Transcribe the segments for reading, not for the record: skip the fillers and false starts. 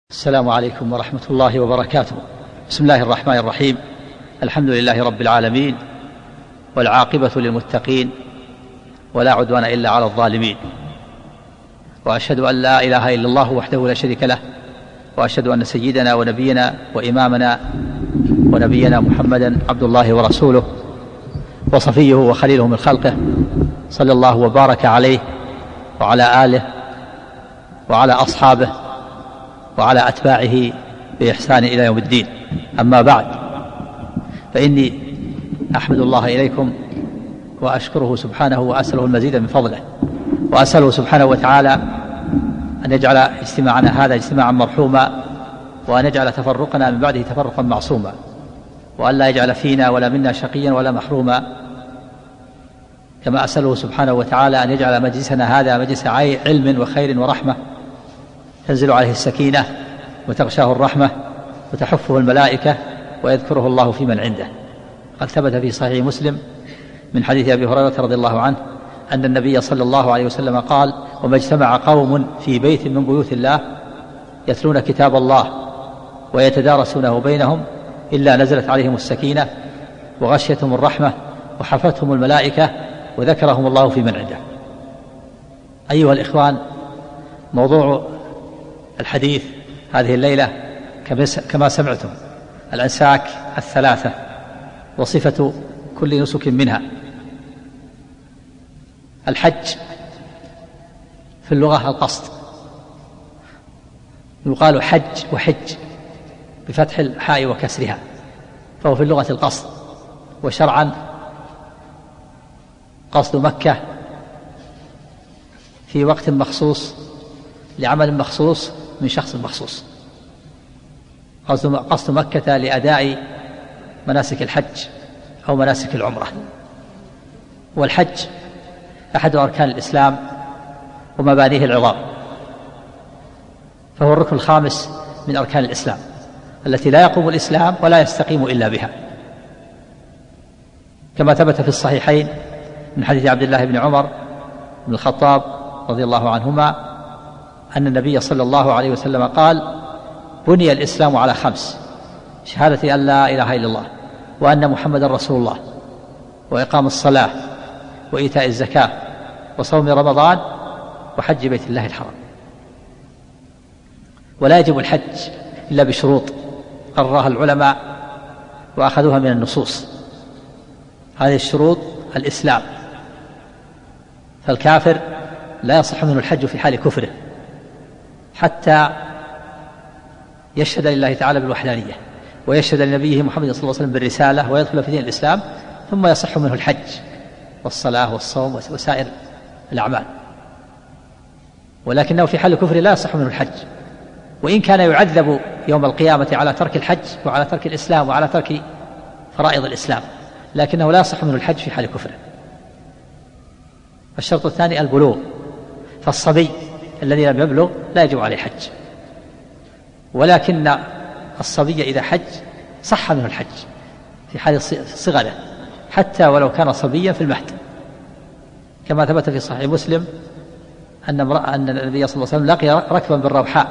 السلام عليكم ورحمة الله وبركاته. بسم الله الرحمن الرحيم. الحمد لله رب العالمين، والعاقبة للمتقين، ولا عدوان إلا على الظالمين، وأشهد أن لا إله إلا الله وحده لا شريك له، وأشهد أن سيدنا ونبينا وإمامنا ونبينا محمدا عبد الله ورسوله وصفيه وخليله من خلقه، صلى الله وبارك عليه وعلى آله وعلى أصحابه وعلى أتباعه بإحسان إلى يوم الدين. أما بعد، فإني أحمد الله إليكم وأشكره سبحانه وأسأله المزيد من فضله، وأسأله سبحانه وتعالى أن يجعل اجتماعنا هذا اجتماعا مرحوما، وأن يجعل تفرقنا من بعده تفرقا معصوما، وأن لا يجعل فينا ولا منا شقيا ولا محروما. كما أسأله سبحانه وتعالى أن يجعل مجلسنا هذا مجلس علم وخير ورحمة، تنزل عليه السكينة وتغشاه الرحمة وتحفه الملائكة ويذكره الله في من عنده. قد ثبت في صحيح مسلم من حديث أبي هريرة رضي الله عنه أن النبي صلى الله عليه وسلم قال: وما اجتمع قوم في بيت من بيوت الله يتلون كتاب الله ويتدارسونه بينهم إلا نزلت عليهم السكينة وغشيتهم الرحمة وحفتهم الملائكة وذكرهم الله في من عنده. أيها الإخوان، موضوع الحديث هذه الليلة كما سمعتم الأنساك الثلاثة وصفة كل نسك منها. الحج في اللغة القصد، يقال حج وحج بفتح الحاء وكسرها، فهو في اللغة القصد، وشرعا قصد مكة في وقت مخصوص لعمل مخصوص من شخص مخصوص. قصد مكة لأداء مناسك الحج أو مناسك العمرة. والحج أحد أركان الإسلام ومبانيه العظام، فهو الركن الخامس من أركان الإسلام التي لا يقوم الإسلام ولا يستقيم إلا بها، كما ثبت في الصحيحين من حديث عبد الله بن عمر بن الخطاب رضي الله عنهما أن النبي صلى الله عليه وسلم قال: بني الإسلام على 5: شهادة أن لا إله إلا الله وأن محمدا رسول الله، وإقام الصلاة، وإيتاء الزكاة، وصوم رمضان، وحج بيت الله الحرام. ولا يجب الحج إلا بشروط قررها العلماء وأخذوها من النصوص. هذه الشروط الإسلام، فالكافر لا يصح منه الحج في حال كفره حتى يشهد لله تعالى بالوحدانية، ويشهد لنبيه محمد صلى الله عليه وسلم بالرسالة، ويدخل في دين الإسلام، ثم يصح منه الحج والصلاة والصوم وسائر الأعمال. ولكنه في حال كفره لا يصح منه الحج، وإن كان يعذب يوم القيامة على ترك الحج وعلى ترك الإسلام وعلى ترك فرائض الإسلام، لكنه لا يصح منه الحج في حال كفره. الشرط الثاني البلوغ، فالصبي الذي لم يبلغ لا يجب عليه حج، ولكن الصبي إذا حج صح منه الحج في حال صغره حتى ولو كان صبيا في المهد، كما ثبت في صحيح مسلم أن النبي صلى الله عليه وسلم لقي ركبا بالروحاء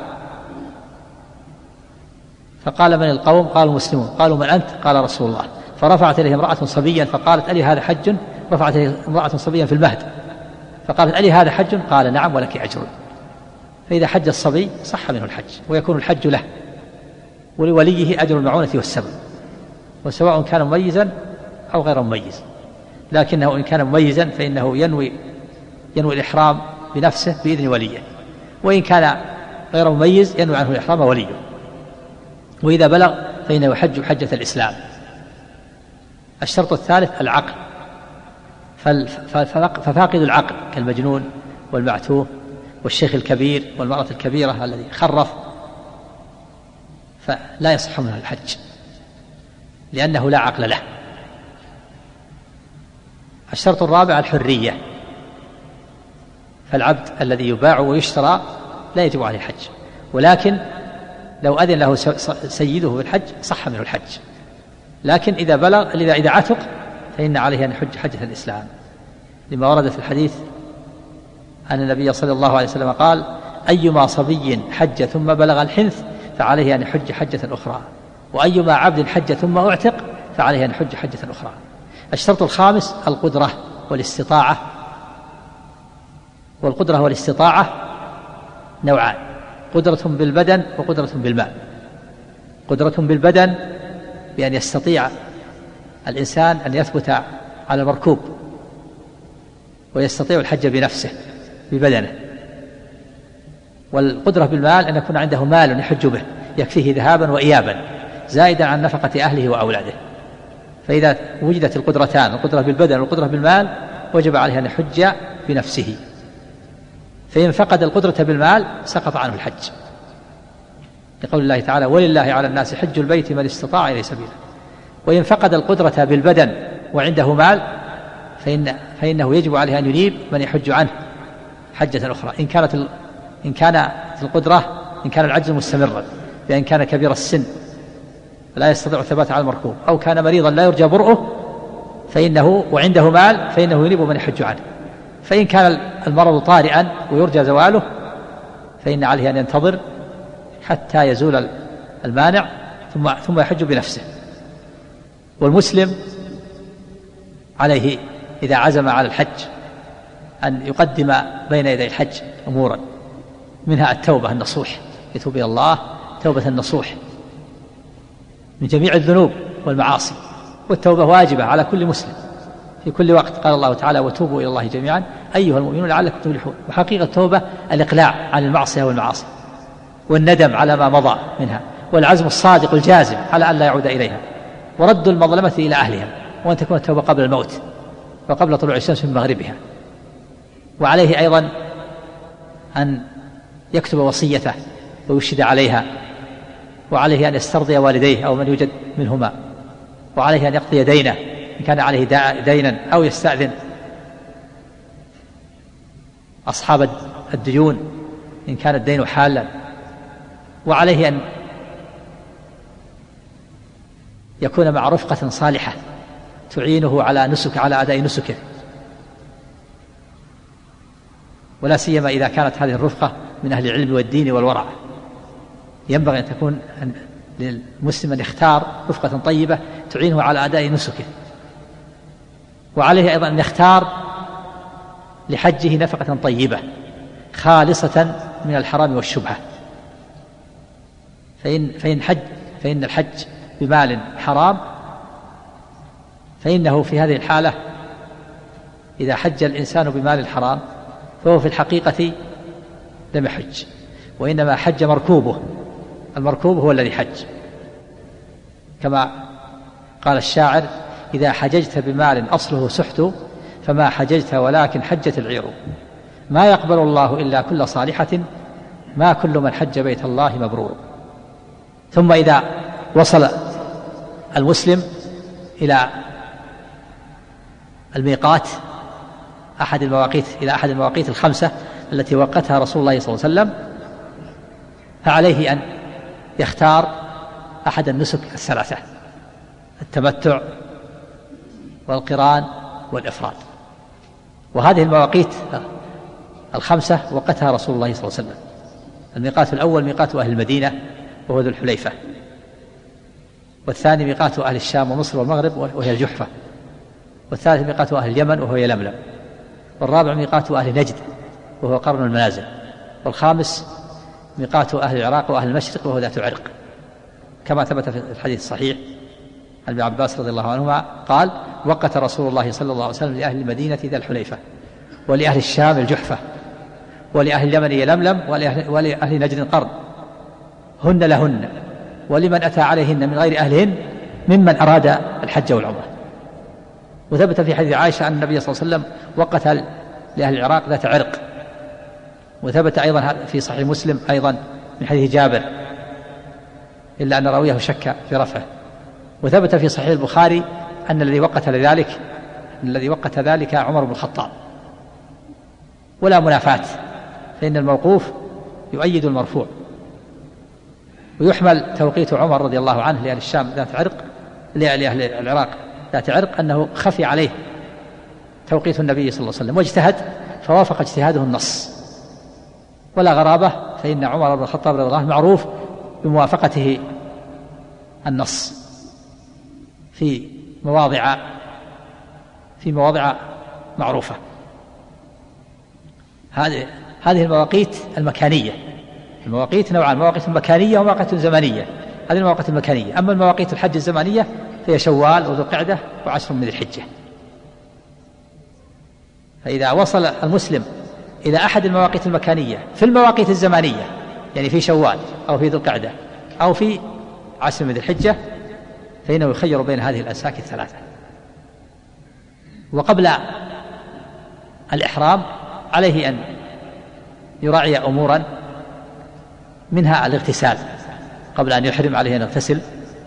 فقال: من القوم؟ قالوا: مسلمون. قالوا: من أنت؟ قال: رسول الله. فرفعت إليه امرأة صبيا فقالت: ألي هذا حج؟ رفعت إليه امرأة صبيا في المهد فقالت: ألي هذا حج؟ قال: نعم ولك أجر. فإذا حج الصبي صح منه الحج، ويكون الحج له ولوليه أجر المعونة والسبب، وسواء كان مميزا أو غير مميز. لكنه إن كان مميزا فإنه ينوي الإحرام بنفسه بإذن وليه، وإن كان غير مميز ينوي عنه الإحرام وليه. وإذا بلغ فإنه يحج حجة الإسلام. الشرط الثالث العقل، ففاقد العقل كالمجنون والمعتوه والشيخ الكبير والمرأة الكبيرة الذي خرف فلا يصح منه الحج لأنه لا عقل له. الشرط الرابع الحرية، فالعبد الذي يباع ويشترى لا يجب عليه الحج، ولكن لو أذن له سيده بالحج صح منه الحج. لكن إذا عتق فإن عليه أن يحج حجة الإسلام، لما ورد في الحديث أن النبي صلى الله عليه وسلم قال: أيما صبي حج ثم بلغ الحنث فعليه أن يحج حجة أخرى، وأيما عبد حج ثم أعتق فعليه أن يحج حجة أخرى. الشرط الخامس القدرة والاستطاعة، والقدرة والاستطاعة نوعان: قدرة بالبدن وقدرة بالمال. قدرة بالبدن بأن يستطيع الإنسان أن يثبت على المركوب ويستطيع الحج بنفسه ببدنه. والقدرة بالمال أن يكون عنده مال يحج به يكفيه ذهابا وإيابا زائدا عن نفقة أهله وأولاده. فإذا وجدت القدرتان، القدرة بالبدن والقدرة بالمال، وجب عليه أن يحج بنفسه. فإن فقد القدرة بالمال سقط عنه الحج، لقول الله تعالى: ولله على الناس حج البيت من استطاع إليه سبيلا. وإن فقد القدرة بالبدن وعنده مال فإنه يجب عليه أن ينيب من يحج عنه حجة أخرى إن كانت القدرة، إن كان العجز مستمرا، بأن كان كبير السن لا يستطيع الثبات على المركوب، أو كان مريضا لا يرجى برؤه وعنده مال فإنه ينيب من يحج عنه. فإن كان المرض طارئا ويرجى زواله فإن عليه أن ينتظر حتى يزول المانع ثم يحج بنفسه. والمسلم عليه إذا عزم على الحج أن يقدم بين يدي الحج أمورا، منها التوبة النصوح، يتوب إلى الله توبة النصوح من جميع الذنوب والمعاصي. والتوبة واجبة على كل مسلم في كل وقت، قال الله تعالى: وتوبوا إلى الله جميعا أيها المؤمنون لعلكم تفلحون. وحقيقة التوبة الإقلاع عن المعصية والمعاصي، والندم على ما مضى منها، والعزم الصادق الجازم على أن لا يعود إليها، ورد المظلمة إلى أهلها، وأن تكون التوبة قبل الموت وقبل طلوع الشمس من مغربها. وعليه أيضا أن يكتب وصيته ويشهد عليها، وعليه أن يسترضي والديه أو من يوجد منهما، وعليه أن يقضي دينه إن كان عليه دينا، أو يستأذن أصحاب الديون إن كان الدين حالا. وعليه أن يكون مع رفقة صالحة تعينه على أداء نسكه، ولا سيما إذا كانت هذه الرفقة من أهل العلم والدين والورع. ينبغي أن تكون للمسلم أن يختار رفقة طيبة تعينه على أداء نسكه. وعليه أيضا أن يختار لحجه نفقة طيبة خالصة من الحرام والشبهة. فإن الحج بمال حرام فإنه في هذه الحالة إذا حج الإنسان بمال الحرام فهو في الحقيقة لم يحج، وإنما حج مركوبه. المركوب هو الذي حج، كما قال الشاعر: إذا حججت بمال أصله سحت فما حججت ولكن حجت العير. ما يقبل الله إلا كل صالحة، ما كل من حج بيت الله مبرور. ثم إذا وصل المسلم إلى الميقات إلى أحد المواقيت الخمسة التي وقتها رسول الله صلى الله عليه وسلم، فعليه أن يختار أحد النسك الثلاثة: التمتع والقران والإفراد. وهذه المواقيت الخمسة وقتها رسول الله صلى الله عليه وسلم. الميقات الأول ميقات أهل المدينة وهو ذو الحليفة، والثاني ميقات أهل الشام ومصر والمغرب وهي الجحفة، والثالث ميقات أهل اليمن وهو يلملم، والرابع ميقات أهل نجد وهو قرن المنازل، والخامس ميقات أهل العراق وأهل المشرق وهو ذات عرق، كما ثبت في الحديث الصحيح عن ابن عباس رضي الله عنهما قال: وقت رسول الله صلى الله عليه وسلم لأهل المدينة ذا الحليفة، ولأهل الشام الجحفة، ولأهل اليمن يلملم، ولأهل نجد قرن، هن لهن، ولمن أتى عليهن من غير أهلهن ممن أراد الحج والعمرة. وثبت في حديث عائشة أن النبي صلى الله عليه وسلم وقت لأهل العراق ذات عرق. وثبت أيضا في صحيح مسلم أيضا من حديث جابر، إلا أن راويه شك في رفعه. وثبت في صحيح البخاري أن الذي وقت ذلك عمر بن الخطاب. ولا منافاة، فإن الموقوف يؤيد المرفوع. ويحمل توقيت عمر رضي الله عنه لأهل الشام ذات عرق، لأهل العراق ذات عرق، أنه خفي عليه توقيت النبي صلى الله عليه وسلم واجتهد فوافق اجتهاده النص. ولا غرابة، فإن عمر بن الخطاب رضي الله عنه معروف بموافقته النص في مواضع معروفة. هذه المواقيت المكانية. المواقيت نوعان: مواقيت مكانية ومواقيت زمنية. هذه المواقيت المكانية. أما المواقيت الحج الزمانية فهي شوال وذو القعدة و10 من ذي الحجة. فإذا وصل المسلم إلى أحد المواقيت المكانية في المواقيت الزمانية، يعني في شوال أو في ذو القعدة أو في 10 من ذي الحجة، فإنه يخير بين هذه الأنساك الثلاثة. وقبل الإحرام عليه أن يراعي أمورا، منها الاغتسال. قبل أن يحرم عليه أن يغتسل،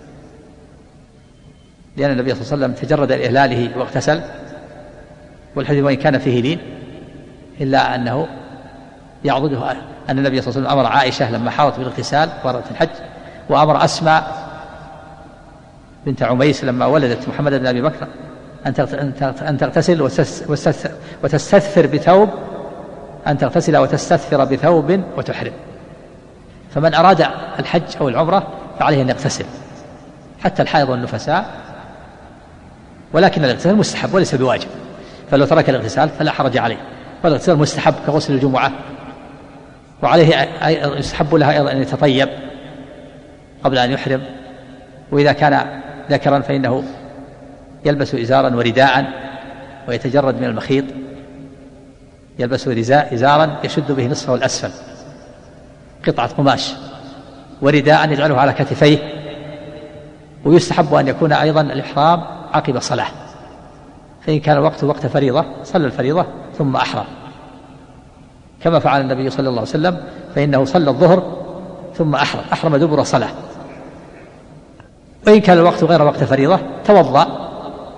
لأن النبي صلى الله عليه وسلم تجرد لإهلاله واغتسل، والحديث وإن كان فيه لين إلا أنه يعضده أن النبي صلى الله عليه وسلم أمر عائشة لما حاولت بالاغتسال وردت في الحج، وأمر أسماء بنت عميس لما ولدت محمد بن أبي بكر أن تغتسل وتستثفر بثوب، أن تغتسل وتستثفر بثوب وتحرم. فمن أراد الحج أو العمرة فعليه أن يغتسل، حتى الحائض والنفساء، ولكن الاغتسال مستحب وليس بواجب، فلو ترك الاغتسال فلا حرج عليه. والاغتسال مستحب كغسل الجمعة، وعليه يستحب لها أيضا أن يتطيب قبل أن يحرم. وإذا كان ذكرا فإنه يلبس إزارا ورداء ويتجرد من المخيط، يلبس إزارا يشد به نصفه الأسفل، قطعة قماش، ورداء يجعله على كتفيه. ويستحب أن يكون أيضا الإحرام عقب صلاة، فإن كان الوقت وقت فريضة صلى الفريضة ثم أحرم، كما فعل النبي صلى الله عليه وسلم، فإنه صلى الظهر ثم أحرم دبر صلاة. وإن كان الوقت غير وقت فريضة توضأ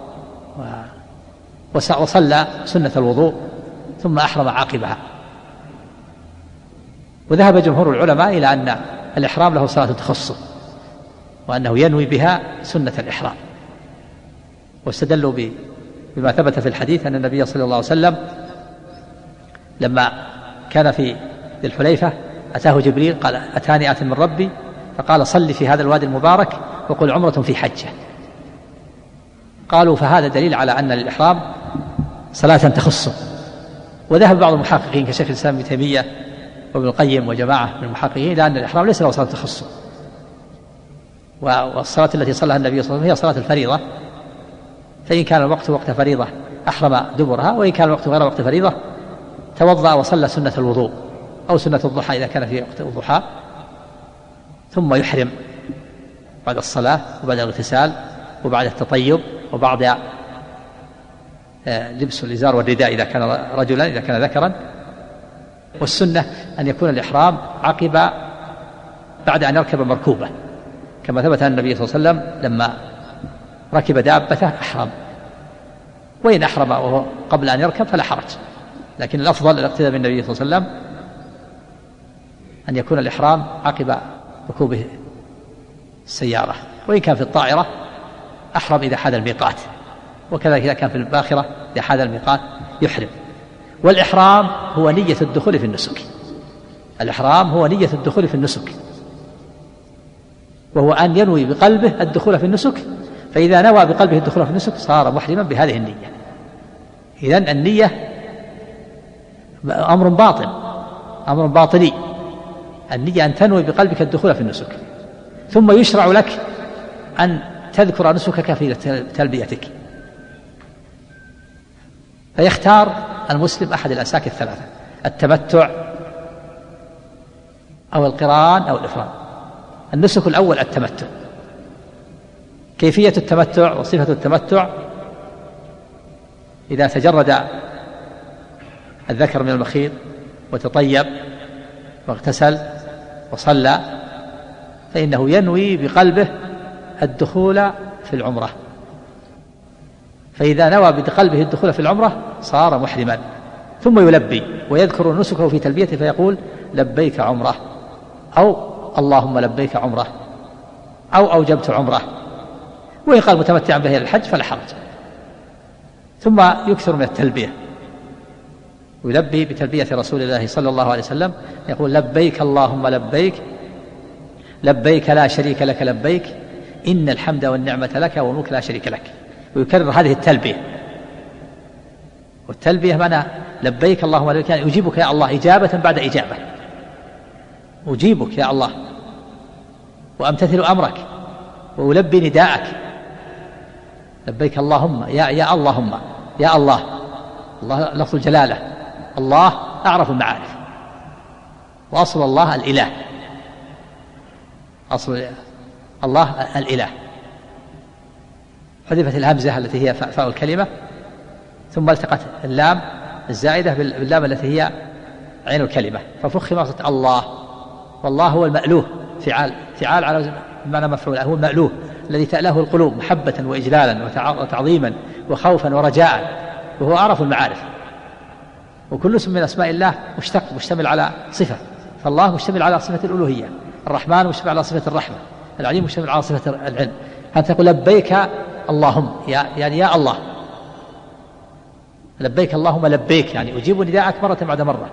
وصلى سنة الوضوء ثم أحرم عاقبها. وذهب جمهور العلماء إلى أن الإحرام له صلاة تخصه، وأنه ينوي بها سنة الإحرام، واستدلوا بما ثبت في الحديث أن النبي صلى الله عليه وسلم لما كان في ذي الحليفة أتاه جبريل قال: أتاني آت من ربي فقال: صل في هذا الوادي المبارك وقل عمرة في حجة. قالوا: فهذا دليل على أن للإحرام صلاة تخصه. وذهب بعض المحققين كشيخ الإسلام ابن تيمية وابن القيم وجماعة من المحققين إلى أن الإحرام ليس له صلاة تخصه، والصلاة التي صلىها النبي صلى الله عليه وسلم هي صلاة الفريضة، فإن كان الوقت وقت فريضة أحرم دبرها، وإن كان الوقت غير وقت فريضة توضأ وصلى سنة الوضوء أو سنة الضحى إذا كان في وقت الضحى، ثم يحرم بعد الصلاة وبعد الاغتسال وبعد التطيب وبعد لبس الإزار والرداء إذا كان رجلا، إذا كان ذكرا. والسنة أن يكون الإحرام عقب بعد أن يركب مركوبة، كما ثبت أن النبي صلى الله عليه وسلم لما ركب دابته أحرم، وإن أحرم وهو قبل أن يركب فلا حرج، لكن الأفضل الاقتداء بالنبي صلى الله عليه وسلم أن يكون الإحرام عقب ركوبه السيارة. وإن كان في الطائرة أحرم إذا حاد الميقات، وكذلك إذا كان في الباخرة إذا حاد الميقات يحرم. والإحرام هو نية الدخول في النسك. الإحرام هو نية الدخول في النسك، وهو أن ينوي بقلبه الدخول في النسك، فإذا نوى بقلبه الدخول في النسك صار محرما بهذه النية. إذن النية أمر باطن، أمر باطني. النية أن تنوي بقلبك الدخول في النسك، ثم يشرع لك أن تذكر نسكك في تلبيتك. فيختار المسلم أحد الأنساك الثلاثة: التمتع أو القران أو الإفراد. النسك الأول التمتع. كيفية التمتع وصفة التمتع: إذا تجرد الذكر من المخيط وتطيب واغتسل وصلى فإنه ينوي بقلبه الدخول في العمرة، فإذا نوى بقلبه الدخول في العمرة صار محرما، ثم يلبي ويذكر نسكه في تلبيته فيقول: لبيك عمرة، أو اللهم لبيك عمرة، أو أوجبت عمرة. وإن قال متمتعا به الحج فلا حرج. ثم يكثر من التلبية ويلبي بتلبية رسول الله صلى الله عليه وسلم، يقول: لبيك اللهم لبيك لبيك لا شريك لك لبيك إن الحمد والنعمة لك والملك لا شريك لك. ويكرر هذه التلبية، والتلبية معنى لبيك اللهم لبيك، يعني أجيبك يا الله إجابة بعد إجابة، أجيبك يا الله وأمتثل أمرك وألبي نداءك. لبيك اللهم يا اللهم يا الله. الله لفظ الجلالة، الله أعرف المعارف، وأصل الله الإله، أصل الله الإله. حذفت الهمزة التي هي فاء الكلمة، ثم التقت اللام الزائدة باللام التي هي عين الكلمة، ففخم مقصد الله. والله هو المألوه، فعال على معنى مفعول، هو المألوه الذي تأله القلوب محبة وإجلالا وتعظيما وخوفا ورجاء، وهو أعرف المعارف. وكل اسم من أسماء الله مشتمل على صفة، فالله مشتمل على صفة الألوهية، الرحمن مشتمل على صفة الرحمة، العليم مشتمل على صفة العلم. أنت تقول لبيك اللهم يعني يا الله، لبيك اللهم لبيك يعني أجيب نداءك مرة بعد مرة.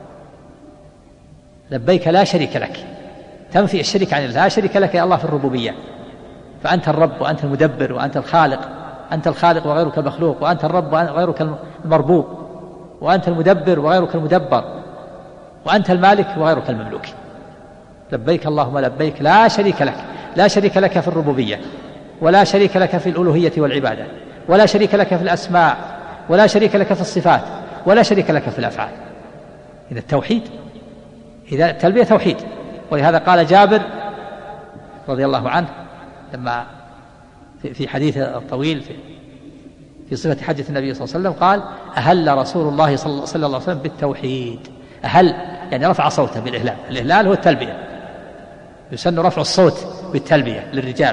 لبيك لا شريك لك، تنفي الشريك عن الله، لا شريك لك يا الله في الربوبية، فأنت الرب وأنت المدبر وأنت الخالق، أنت الخالق وغيرك المخلوق، وأنت الرب وغيرك المربوب، وأنت المدبر وغيرك المدبر، وأنت المالك وغيرك المملوك. لبيك اللهم لبيك لا شريك لك، لا شريك لك في الربوبية، ولا شريك لك في الألوهية والعبادة، ولا شريك لك في الأسماء، ولا شريك لك في الصفات، ولا شريك لك في الأفعال. إذا التوحيد، إذا التلبية توحيد. ولهذا قال جابر رضي الله عنه لما في حديث الطويل في صفة حجة النبي صلى الله عليه وسلم قال: أهل رسول الله صلى الله عليه وسلم بالتوحيد. أهل يعني رفع صوته بالإهلال، الإهلال هو التلبية، يسن رفع الصوت بالتلبية للرجال.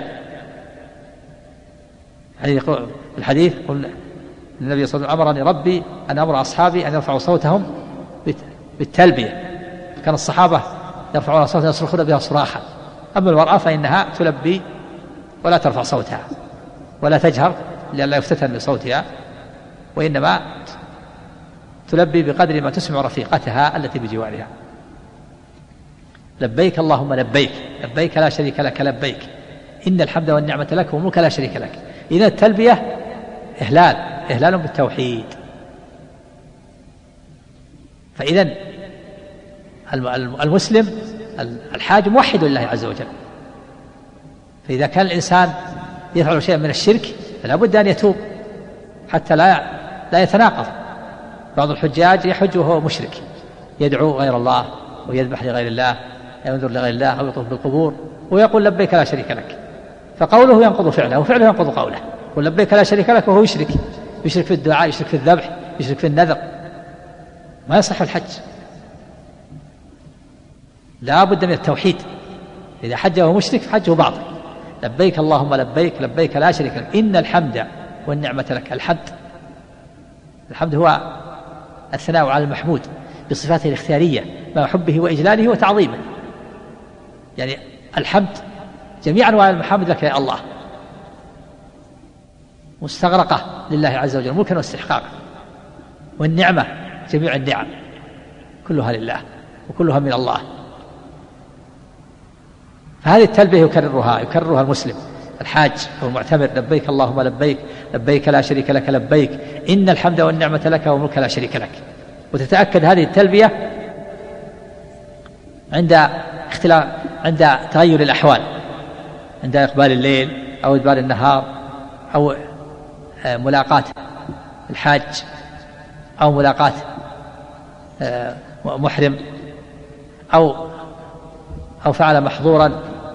الحديث قل النبي صلى الله عليه وسلم: أمرني ربي أن أمر أصحابي أن يرفعوا صوتهم بالتلبية. كان الصحابة يرفعون صوتهم يصرخون بها صراخا، أما المرأة فإنها تلبي ولا ترفع صوتها ولا تجهر لئلا يفتتن بصوتها، وإنما تلبي بقدر ما تسمع رفيقتها التي بجوارها. لبيك اللهم لبيك، لبيك لا شريك لك لبيك إن الحمد والنعمة لك والملك لا شريك لك. إذا التلبية إهلال بالتوحيد. فإذا المسلم الحاج موحد لله عز وجل، فإذا كان الإنسان يفعل شيئا من الشرك فلا بد أن يتوب حتى لا يتناقض. بعض الحجاج يحج وهو مشرك، يدعو غير الله ويذبح لغير الله، ينذر لغير الله أو يطوف بالقبور ويقول لبيك لا شريك لك، فقوله ينقض فعله وفعله ينقض قوله. يقول لبيك لا شريك لك وهو يشرك في الدعاء، يشرك في الذبح، يشرك في النذر، ما يصح الحج. لا بد من التوحيد. إذا حج وهو مشرك فحجه باطل. لبيك اللهم لبيك، لبيك لا شريك لك إن الحمد والنعمة لك. الحمد هو الثناء على المحمود بصفاته الاختيارية مع حبه وإجلاله وتعظيمه. يعني الحمد جميع أنواع المحامد لك يا الله، مستغرقة لله عز وجل ملكا واستحقاقا. والنعمة جميع النعم كلها لله وكلها من الله. فهذه التلبية يكررها المسلم الحاج أو المعتمر: لبيك اللهم لبيك، لبيك لا شريك لك لبيك إن الحمد والنعمة لك والملك لا شريك لك. وتتأكد هذه التلبية عند تغير الأحوال، عند إقبال الليل أو إدبار النهار، أو ملاقاة الحاج أو ملاقاة محرم، أو فعل محظورا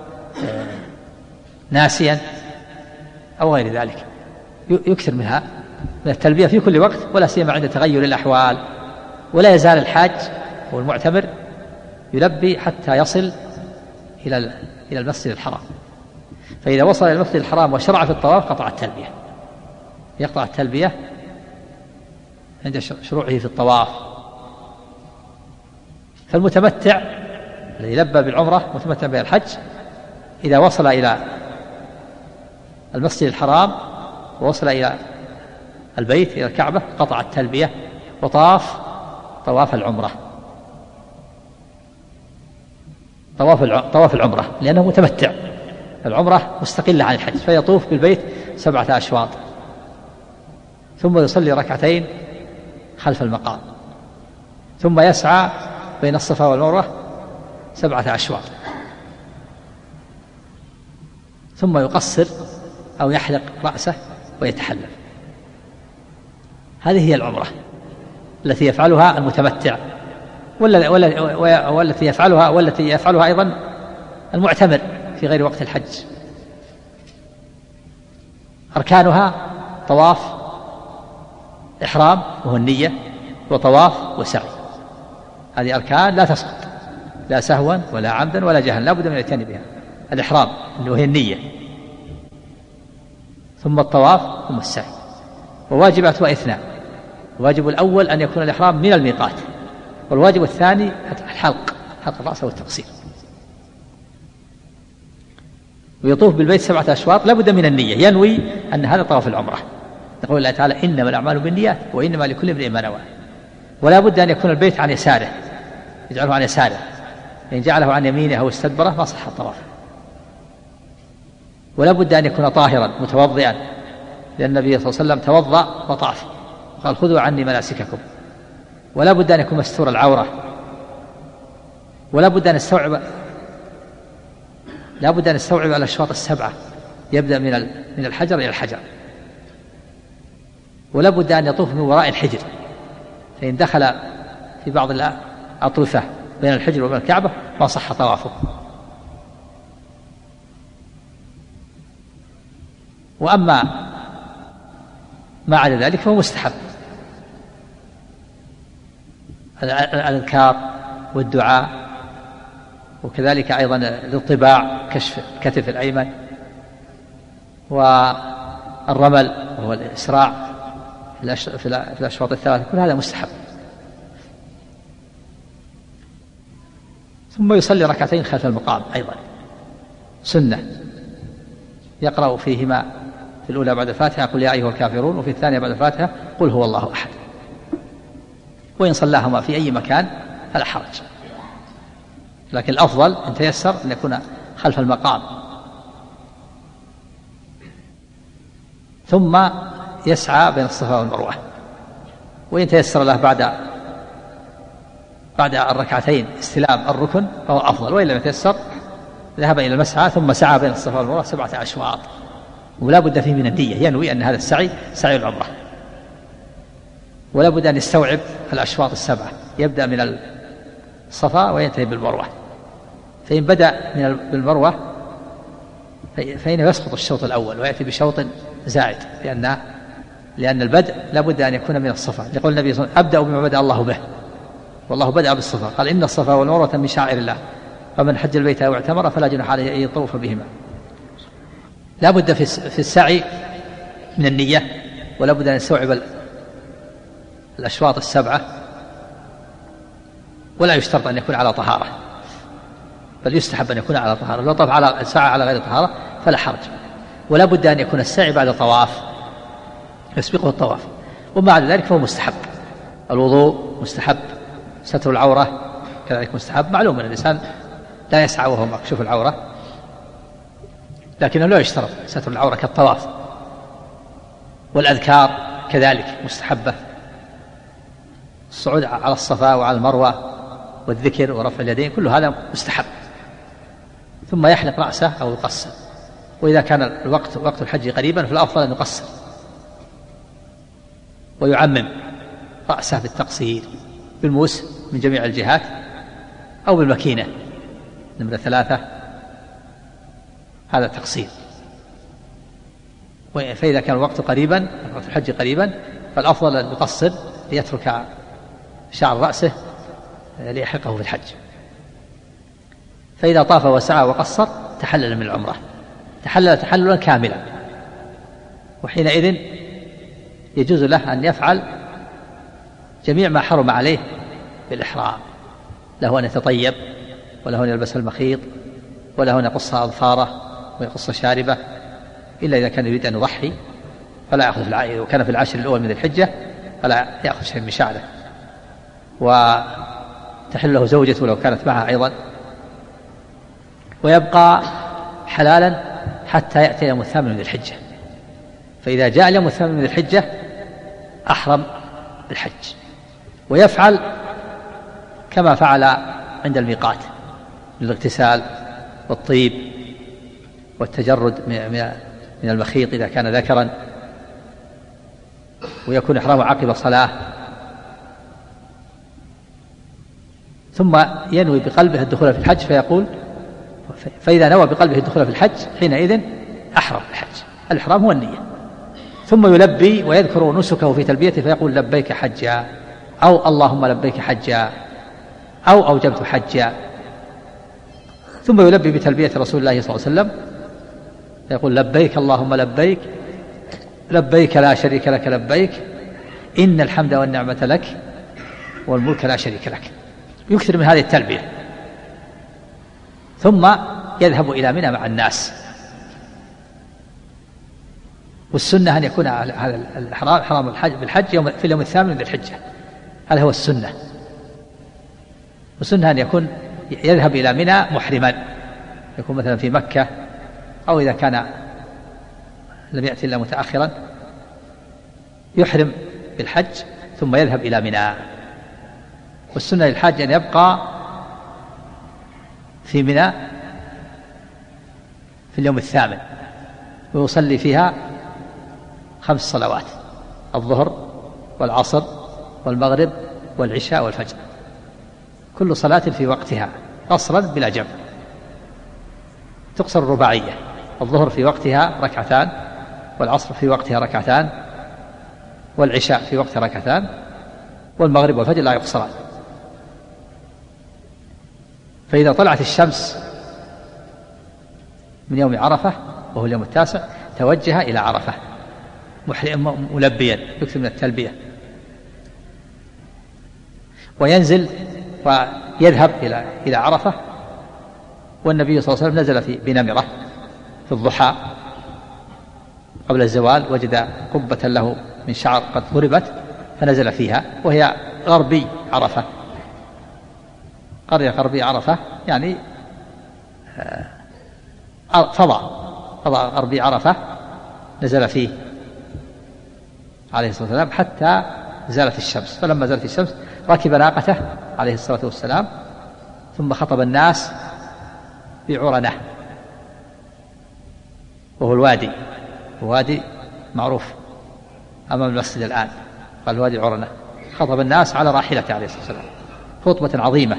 ناسيا أو غير ذلك. يكثر من التلبية في كل وقت، ولا سيما عند تغير الأحوال. ولا يزال الحاج والمعتمر يلبي حتى يصل إلى المسجد الحرام. فإذا وصل إلى المسجد الحرام وشرع في الطواف قطع التلبية، يقطع التلبية عند شروعه في الطواف. فالمتمتع الذي لبى بالعمرة متمتع بالحج إذا وصل إلى المسجد الحرام ووصل إلى البيت إلى الكعبة قطع التلبية وطاف طواف العمرة. طواف العمرة، لأنه متمتع. العمرة مستقلة عن الحج، فيطوف بالبيت 7 أشواط، ثم يصلي ركعتين خلف المقام، ثم يسعى بين الصفا والمروة 7 أشواط، ثم يقصر أو يحلق رأسه ويتحلل. هذه هي العمرة التي يفعلها المتمتع، والتي يفعلها أيضا المعتمر في غير وقت الحج. أركانها طواف، إحرام وهو النية، وطواف وسعي. هذه أركان لا تسقط، لا سهوا ولا عمدا ولا جهلا، لا بد من الاتيان بها. الإحرام وهي النية، ثم الطواف، ثم السعي. وواجباتها 2: الواجب الأول أن يكون الإحرام من الميقات، والواجب الثاني حلق الرأس والتقصير. ويطوف بالبيت 7 أشواط، لا بد من النية، ينوي أن هذا طواف العمرة. يقول الله تعالى: إنما الأعمال بالنيات وإنما لكل امرئ ما نوى. ولا بد أن يكون البيت عن يساره، يجعله عن يساره، إن جعله عن يمينه أو استدبره ما صح الطواف. ولا بد أن يكون طاهرا متوضئا، لأن النبي صلى الله عليه وسلم توضأ وطاف، قال: خذوا عني مناسككم. ولا بد أن يكون مستور العورة. ولا بد أن يستوعب الأشواط 7، يبدأ من الحجر إلى الحجر. ولا بد أن يطوف من وراء الحجر، فإن دخل في بعض الأطرفة بين الحجر وبين الكعبة ما صح طوافه. وأما ما عدا ذلك فهو مستحب: الأذكار والدعاء، وكذلك أيضا الاطباع، كشف الكتف الأيمن، والرمل وهو الإسراع في الأشواط 3، كل هذا مستحب. ثم يصلي ركعتين خلف المقام أيضا سنة، يقرأ فيهما في الأولى بعد الفاتحة قل يا أيها الكافرون، وفي الثانية بعد الفاتحة قل هو الله أحد. وإن صلاهما في أي مكان فلا حرج، لكن الأفضل إن تيسر أن يكون خلف المقام. ثم يسعى بين الصفا والمروة، وإن تيسر له بعد الركعتين استلام الركن فهو أفضل، وإن لم يتيسر ذهب إلى المسعى ثم سعى بين الصفا والمروة 7 أشواط. ولا بد فيه من النية، ينوي أن هذا السعي سعي العمرة. ولا بد أن يستوعب الأشواط 7، يبدأ من الصفا وينتهي بالمروة. فإن بدأ بالمروة فإنه يسقط الشوط الأول ويأتي بشوط زائد، لأن البدء لا بد أن يكون من الصفا. يقول النبي صلى الله عليه وسلم: أبدأ بما بدأ الله به، والله بدأ بالصفا، قال: إن الصفا والمروة من شعائر الله، فمن حج البيت أو اعتمر فلا جناح عليه أن يطوف بهما. لا بد في السعي من النية، ولا بد أن يستوعب الأشواط 7، ولا يشترط أن يكون على طهارة، بل يستحب أن يكون على طهارة. لو طاف سعى على غير طهارة فلا حرج. ولا بد أن يكون السعي بعد طواف يسبقه الطواف. وبعد ذلك فهو مستحب: الوضوء مستحب، ستر العورة كذلك مستحب. معلوم أن الإنسان لا يسعى وهو مكشوف العورة، لكنه لا يشترط ستر العورة كالطواف. والأذكار كذلك مستحبة: الصعود على الصفا وعلى المروة والذكر ورفع اليدين، كل هذا مستحب. ثم يحلق رأسه أو يقصر، وإذا كان وقت الحج قريبا فالأفضل أن يقصر ويعمم رأسه بالتقصير بالموس من جميع الجهات أو بالمكينة. نمرة 3 هذا تقصير. فإذا كان الوقت قريبا، وقت الحج قريبا، فالأفضل أن يقصر ليترك شعر رأسه ليحلقه في الحج. فإذا طاف وسعى وقصر تحلل من العمرة، تحلل تحللا كاملا، وحينئذ يجوز له أن يفعل جميع ما حرم عليه بالإحرام. له أن يتطيب، وله أن يلبس المخيط، وله أن يقص أظفاره ويقص شاربه، إلا إذا كان يريد أن يضحي فلا يأخذ وكان في العشر الأول من الحجة فلا يأخذ شيء من شعره. وتحل له زوجته لو كانت معها أيضا، ويبقى حلالا حتى يأتي يوم 8 من ذي الحجة. فإذا جاء اليوم 8 من ذي الحجة أحرم بالحج، ويفعل كما فعل عند الميقات من الاغتسال والطيب والتجرد من المخيط إذا كان ذكرا، ويكون إحرامه عقب صلاة، ثم ينوي بقلبه الدخول في الحج فيقول، فإذا نوى بقلبه الدخول في الحج حينئذ أحرم الحج. الإحرام هو النية. ثم يلبي ويذكر نسكه في تلبيته فيقول لبيك حجا، أو اللهم لبيك حجا، أو أوجبت حجا. ثم يلبي بتلبية رسول الله صلى الله عليه وسلم يقول لبيك اللهم لبيك، لبيك لا شريك لك لبيك، إن الحمد والنعمة لك والملك لا شريك لك. يكثر من هذه التلبية، ثم يذهب إلى منى مع الناس. والسنة أن يكون هذا الإحرام الحج بالحج في اليوم 8 من ذي الحجة، هذا هو السنة. والسنة أن يكون يذهب إلى منى محرما، يكون مثلا في مكة، أو إذا كان لم يأتي إلا متأخرا يحرم بالحج ثم يذهب إلى منى. والسنة للحاج أن يبقى في منى في اليوم 8 ويصلي فيها 5 صلوات: الظهر والعصر والمغرب والعشاء والفجر، كل صلاة في وقتها قصرا بلا جمع. تقصر الرباعية: الظهر في وقتها 2 ركعتان، والعصر في وقتها 2 ركعتان، والعشاء في وقتها 2 ركعتان، والمغرب والفجر لا يقصران. فإذا طلعت الشمس من يوم عرفة وهو اليوم 9 توجه إلى عرفة ملبيا، يكثر من التلبية، وينزل ويذهب إلى عرفة. والنبي صلى الله عليه وسلم نزل بنمرة في الضحى قبل الزوال، وجد قبة له من شعر قد ضربت فنزل فيها، وهي غربي عرفة، قرية غربي عرفة، يعني فضاء غربي عرفة نزل فيه عليه الصلاة والسلام حتى زالت الشمس. فلما زالت الشمس ركب ناقته عليه الصلاة والسلام، ثم خطب الناس بعرنة، وهو الوادي معروف أمام المسجد الآن، قال الوادي عرنة. خطب الناس على راحلته عليه الصلاة والسلام خطبة عظيمة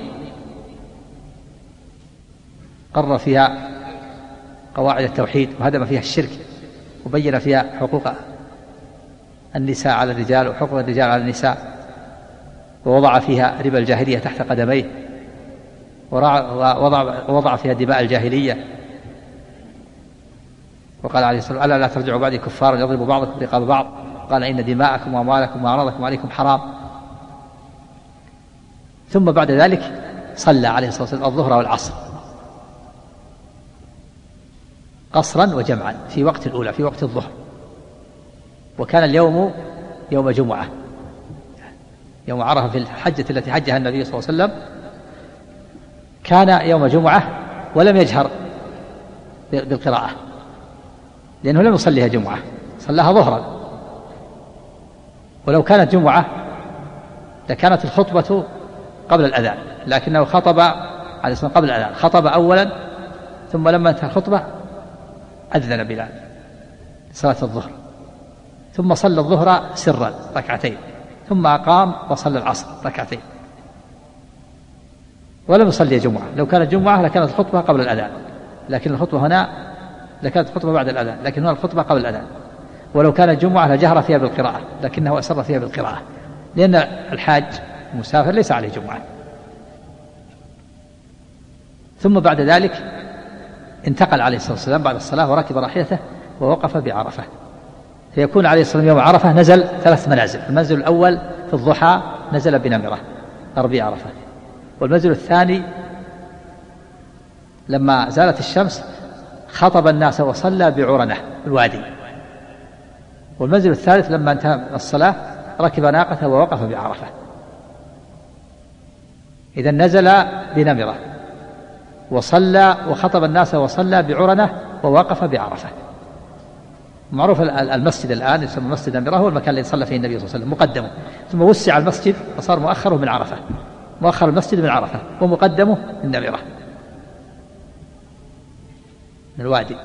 قرر فيها قواعد التوحيد وهدم فيها الشرك، وبين فيها حقوق النساء على الرجال وحقوق الرجال على النساء، ووضع فيها ربا الجاهلية تحت قدميه، ووضع فيها دماء الجاهلية. وقال عليه الصلاة والسلام: ألا لا ترجعوا بعدي كفارا يضرب بعضكم رقاب بعض، قال: إن دماءكم وأموالكم وأعراضكم عليكم حرام. ثم بعد ذلك صلى عليه الصلاة والسلام الظهر والعصر قصرا وجمعا في وقت الأولى، في وقت الظهر. وكان اليوم يوم جمعة، يوم عرفة في الحجة التي حجها النبي صلى الله عليه وسلم كان يوم جمعة، ولم يجهر بالقراءة لأنه لم يصليها جمعة، صلاها ظهرا. ولو كانت جمعة لكانت الخطبة قبل الأذان، لكنه خطب عليه الصلاة قبل الأذان، خطب أولا، ثم لما انتهى الخطبة أذن بلال صلاة الظهر، ثم صلى الظهر سرا 2 ثم أقام وصلى العصر 2 ولم يصلي جمعة. لو كانت جمعة لكانت الخطبة قبل الأذان، لكن الخطبة هنا لكانت الخطبة بعد الأذان، لكن هنا الخطبة قبل الأذان. ولو كانت جمعة لجهر فيها بالقراءة، لكنه أسر فيها بالقراءة، لأن الحاج المسافر ليس عليه جمعة. ثم بعد ذلك انتقل عليه الصلاة والسلام بعد الصلاة وركب راحلته ووقف بعرفة. فيكون عليه الصلاة والسلام يوم عرفة نزل 3 منازل: المنزل الأول في الضحى نزل بنمرة غربي عرفة، والمنزل الثاني لما زالت الشمس خطب الناس وصلى بعرنة الوادي، والمنزل الثالث لما انتهى الصلاة ركب ناقته ووقف بعرفة. إذا نزل بنمرة وصلى وخطب الناس وصلى بعرنة ووقف بعرفة. معروف المسجد الآن يسمى مسجد النمرة، هو المكان الذي صلى فيه النبي صلى الله عليه وسلم مقدمه، ثم وسع المسجد فصار مؤخره من عرفة، مؤخر المسجد من عرفة ومقدمه النمرة من الوادي.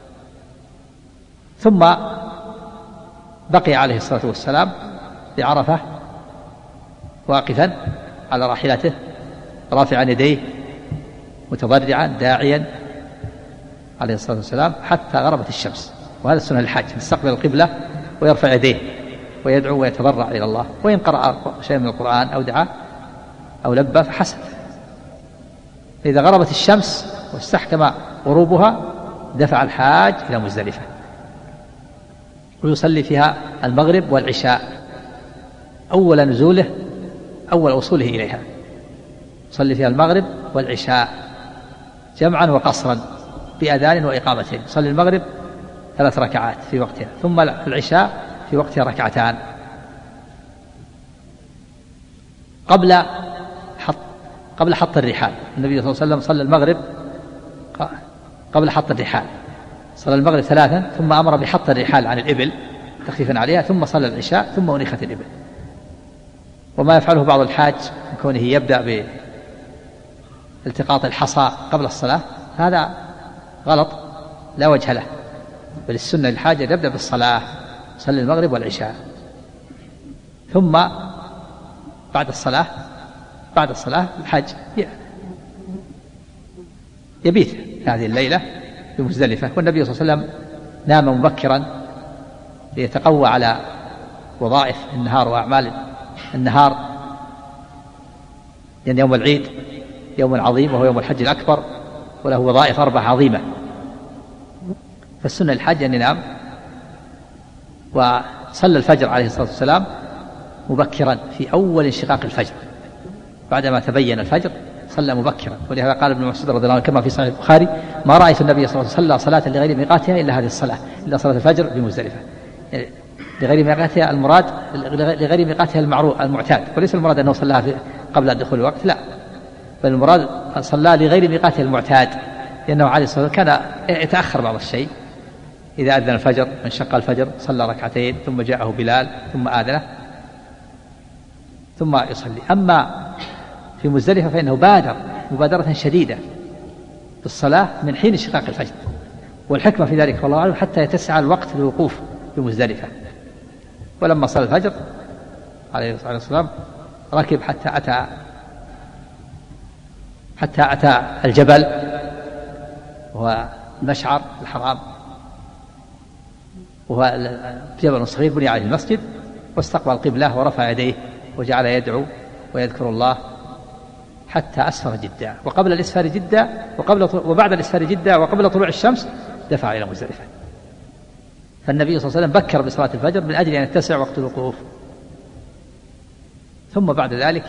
ثم بقي عليه الصلاة والسلام بعرفة واقفا على راحلته رافعا يديه متضرعا داعيا عليه الصلاة والسلام حتى غربت الشمس. وهذا السنة للحاج، يستقبل القبلة ويرفع يديه ويدعو ويتضرع إلى الله، وإن قرأ شيء من القرآن أو دعا أو لبى فحسن. فإذا غربت الشمس واستحكم غروبها دفع الحاج إلى مزدلفة ويصلي فيها المغرب والعشاء أول نزوله، أول وصوله إليها، يصلي فيها المغرب والعشاء جمعا وقصرا بأذان وإقامتين. يصلي المغرب 3 ركعات في وقتها، ثم العشاء في وقتها 2 ركعتان. قبل حط الرحال النبي صلى الله عليه وسلم صلى المغرب قبل حط الرحال، صلى المغرب 3 ثم أمر بحط الرحال عن الإبل تخفيفا عليها، ثم صلى العشاء ثم أنيخت الإبل. وما يفعله بعض الحاج من كونه يبدأ بالتقاط الحصى قبل الصلاة هذا غلط لا وجه له، بل السنة للحاج يبدأ بالصلاة، صلي المغرب والعشاء، ثم بعد الصلاة الحاج يبيت هذه الليلة بمزدلفة. والنبي صلى الله عليه وسلم نام مبكرا ليتقوى على وظائف النهار وأعمال النهار، لأن يوم العيد يوم عظيم وهو يوم الحج الأكبر وله وظائف 4 عظيمة. فالسنة للحاج أن ينام. وصلى الفجر عليه الصلاة والسلام مبكرا في أول انشقاق الفجر، بعدما تبين الفجر صلى مبكرا. ولهذا قال ابن مسعود رضي الله عنه كما في صحيح البخاري: ما رأيت النبي صلى الله عليه وسلم صلى صلاة لغير ميقاتها إلا هذه الصلاة، إلا صلاة الفجر بمزدلفة. يعني لغير ميقاتها المراد لغير ميقاتها المعتاد، وليس المراد أنه صلاها قبل دخول الوقت، لا، بل المراد صلى لغير ميقاتها المعتاد، لأنه عليه الصلاة والسلام كان يتأخر بعض الشيء. إذا أذن الفجر انشق الفجر صلى 2 ركعتين ثم جاءه بلال ثم آذنه ثم يصلي. أما في مزدلفة فإنه بادر مبادرة شديدة بالصلاة من حين انشقاق الفجر، والحكمة في ذلك والله أعلم حتى يتسع الوقت للوقوف بمزدلفة. ولما صلى الفجر عليه الصلاة والسلام ركب حتى أتى الجبل وهو المشعر الحرام، وهو جبل صغير بني عليه المسجد، واستقبل القبلة ورفع يديه وجعل يدعو ويذكر الله حتى أسفر جدة. وقبل الإسفار جدة وبعد الإسفار جدة وقبل طلوع الشمس دفع إلى مزدلفة. فالنبي صلى الله عليه وسلم بكر بصلاة الفجر من أجل أن يتسع وقت الوقوف. ثم بعد ذلك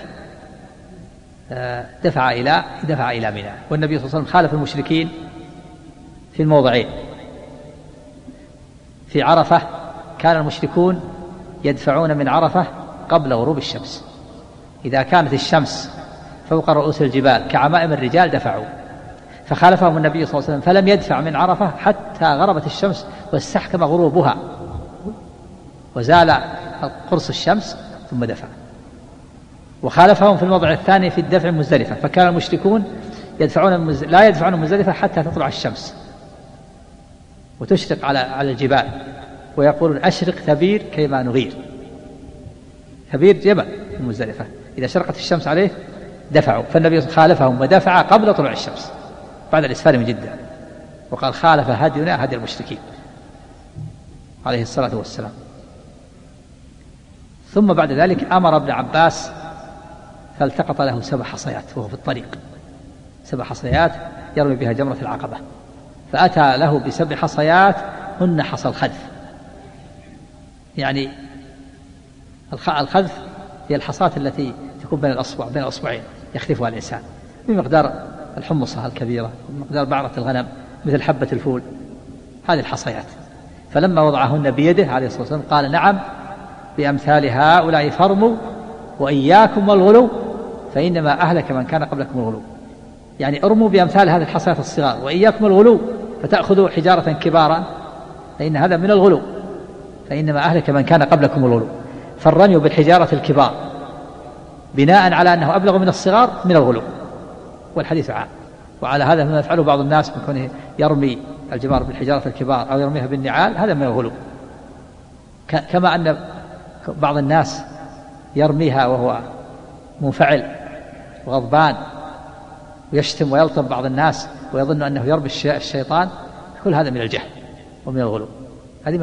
دفع إلى منى. والنبي صلى الله عليه وسلم خالف المشركين في الموضعين. في عرفة كان المشركون يدفعون من عرفة قبل غروب الشمس، إذا كانت الشمس فوق رؤوس الجبال كعمائم الرجال دفعوا، فخالفهم النبي صلى الله عليه وسلم فلم يدفع من عرفة حتى غربت الشمس واستحكم غروبها وزال قرص الشمس ثم دفع. وخالفهم في الموضع الثاني في الدفع مزدلفة، فكان المشركون لا يدفعون مزدلفة حتى تطلع الشمس وتشرق على الجبال، ويقولون: أشرق ثبير كيما نغير. ثبير جبل في مزدلفة، إذا شرقت الشمس عليه دفعوا. فالنبي خالفهم ودفع قبل طلوع الشمس بعد الإسفار من جدة، وقال: خالف هدينا هدي المشركين عليه الصلاة والسلام. ثم بعد ذلك أمر ابن عباس فالتقط له 7 حصيات وهو في الطريق، 7 حصيات يرمي بها جمرة العقبة، فأتى له ب7 حصيات هن حصى الخذف. يعني الخذف هي الحصاة التي تكون بين الأصبعين يخلفها الإنسان بمقدار الحمصة الكبيرة، بمقدار بعرة الغنم، مثل حبة الفول، هذه الحصيات. فلما وضعهن بيده عليه الصلاة والسلام قال: نعم، بأمثال هؤلاء فرموا، وإياكم والغلو، فإنما أهلك من كان قبلكم الغلو. يعني ارموا بأمثال هذه الحصيات الصغار، وإياكم الغلو فتأخذوا حجارة كبارا فإن هذا من الغلو، فإنما أهلك من كان قبلكم الغلو. فالرمي بالحجارة الكبار بناء على أنه أبلغ من الصغار من الغلو، والحديث عام. وعلى هذا ما يفعله بعض الناس من كونه يرمي الجمار بالحجارة الكبار أو يرميها بالنعال، هذا من الغلو. كما أن بعض الناس يرميها وهو منفعل وغضبان ويشتم ويلطم بعض الناس ويظن أنه يرمي الشيطان، كل هذا من الجهل ومن الغلو. هذه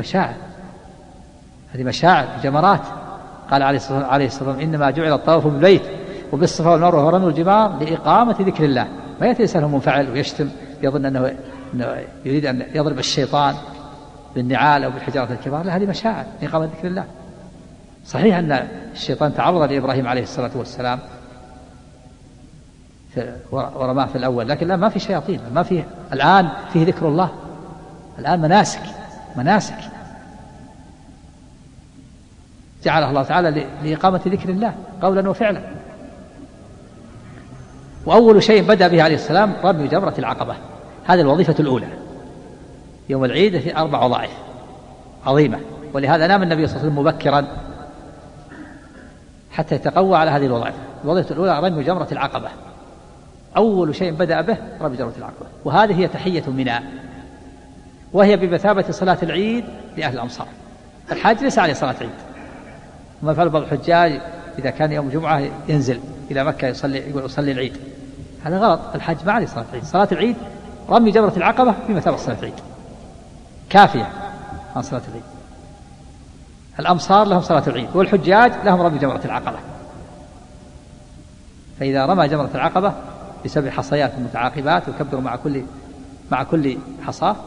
مشاعر جمرات. قال عليه الصلاة والسلام إنما جعل الطواف بالبيت وبالصفا والمروة ورمي الجمار لإقامة ذكر الله. ما يأتي إنسان منفعل ويشتم يظن أنه يريد أن يضرب الشيطان بالنعال أو بالحجارة الكبار، لا، هذه مشاعر لإقامة ذكر الله. صحيح أن الشيطان تعرض لإبراهيم عليه الصلاة والسلام ورماه في الأول، لكن لا، ما في شياطين، ما فيه الآن، فيه ذكر الله الآن، مناسك جعلها الله تعالى لإقامة ذكر الله قولا وفعلا. وأول شيء بدأ به عليه السلام رمي جمرة العقبة. هذه الوظيفة الأولى. يوم العيد في 4 وظائف عظيمة، ولهذا نام النبي صلى الله عليه وسلم مبكرا حتى يتقوى على هذه الوظائف. الوظيفة الأولى رمي جمرة العقبة، أول شيء بدأ به رمي جمرة العقبة، وهذه هي تحية منى، وهي بمثابة صلاة العيد لأهل الأمصار. الحاج ليس عليه صلاة عيد، وما فعل بعض الحجاج إذا كان يوم جمعة ينزل إلى مكة يقول أصلي العيد، هذا غلط. الحاج ما عليه صلاة عيد. صلاة العيد رمي جمرة العقبة بمثابة صلاة العيد، كافية عن صلاة العيد. الأمصار لهم صلاة العيد، والحجاج لهم رمي جمرة العقبة. فإذا رمى جمرة العقبة ب7 حصيات متعاقبات ويكبر مع كل حصاة،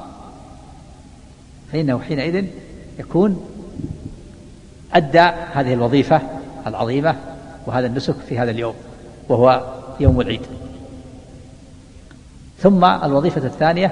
فإنه حينئذ يكون أدى هذه الوظيفة العظيمة وهذا النسك في هذا اليوم وهو يوم العيد. ثم الوظيفة الثانية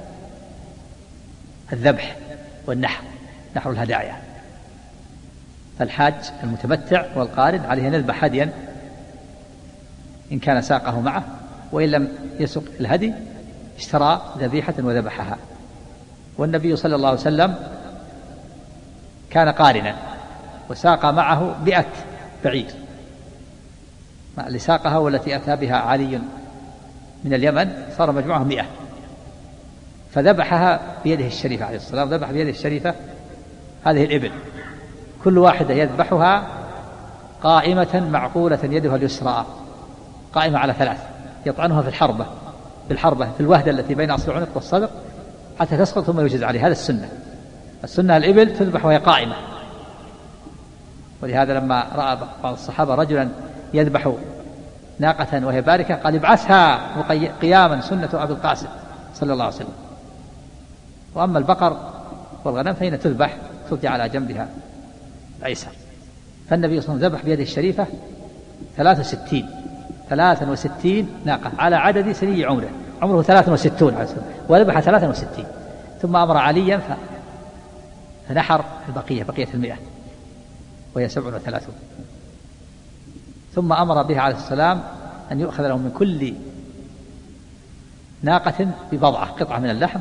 الذبح والنحر، نحر الهدايا. فالحاج المتمتع والقارن عليه أن يذبح هديا إن كان ساقه معه، وإن لم يسق الهدي اشترى ذبيحة وذبحها. والنبي صلى الله عليه وسلم كان قارنا وساق معه 100 بعير، اللي ساقها والتي أتى بها علي من اليمن صار مجموعهم 100، فذبحها بيده الشريفة عليه الصلاة والسلام. ذبح بيده الشريفة هذه الإبل، كل واحدة يذبحها قائمة معقولة يدها اليسرى، قائمة على 3، يطعنها بالحربة في الوهدة التي بين أصل العنق والصدر حتى تسقط ثم يوجز عليها. هذا السنة الإبل تذبح وهي قائمة. ولهذا لما رأى بعض الصحابة رجلا يذبح ناقة وهي باركة قال ابعثها قياما سنة أبي القاسم صلى الله عليه وسلم. وأما البقر والغنم فإن تذبح ترجع على جنبها الأيسر. فالنبي صلى الله عليه وسلم ذبح بيده الشريفة 63 ناقة على عدد سني عمره 63 عليه السلام، وذبح 63. ثم أمر عليا فنحر بقية 100 وهي 37. ثم أمر بها عليه السلام أن يؤخذ لهم من كل ناقة ببضعة، قطعة من اللحم،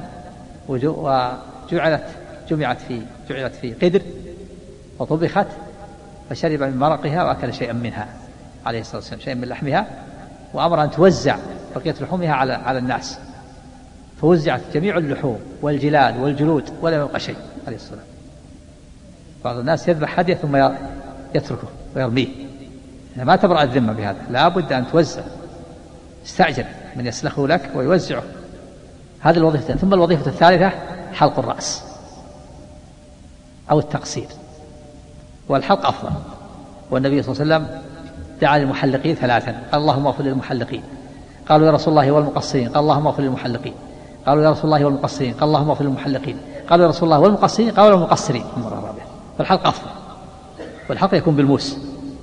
وجعلت في قدر وطبخت، فشرب من مرقها وأكل شيئا منها عليه الصلاة والسلام، شيئا من لحمها. وأمر أن توزع بقية لحومها على الناس، فوزعت جميع اللحوم والجلاد والجلود ولم يبق شيء عليه الصلاة والسلام. بعض الناس يذبح هديه ثم يتركه ويرميه، ما تبرأ الذمة بهذا، لا بد أن توزع، استعجل من يسلخه لك ويوزعه. هذه الوظيفة. ثم الوظيفة الثالثة حلق الرأس أو التقصير، والحلق أفضل. والنبي صلى الله عليه وسلم دعا للمحلقين 3، قال اللهم اغفر للمحلقين. قالوا يا رسول الله والمقصرين، قال اللهم اغفر للمحلقين. قالوا يا رسول الله والمقصرين، قال اللهم اغفر للمحلقين. قالوا يا رسول الله والمقصرين، قالوا والمقصرين المرة الرابعة. فالحلق أفضل، والحلق يكون بالموس،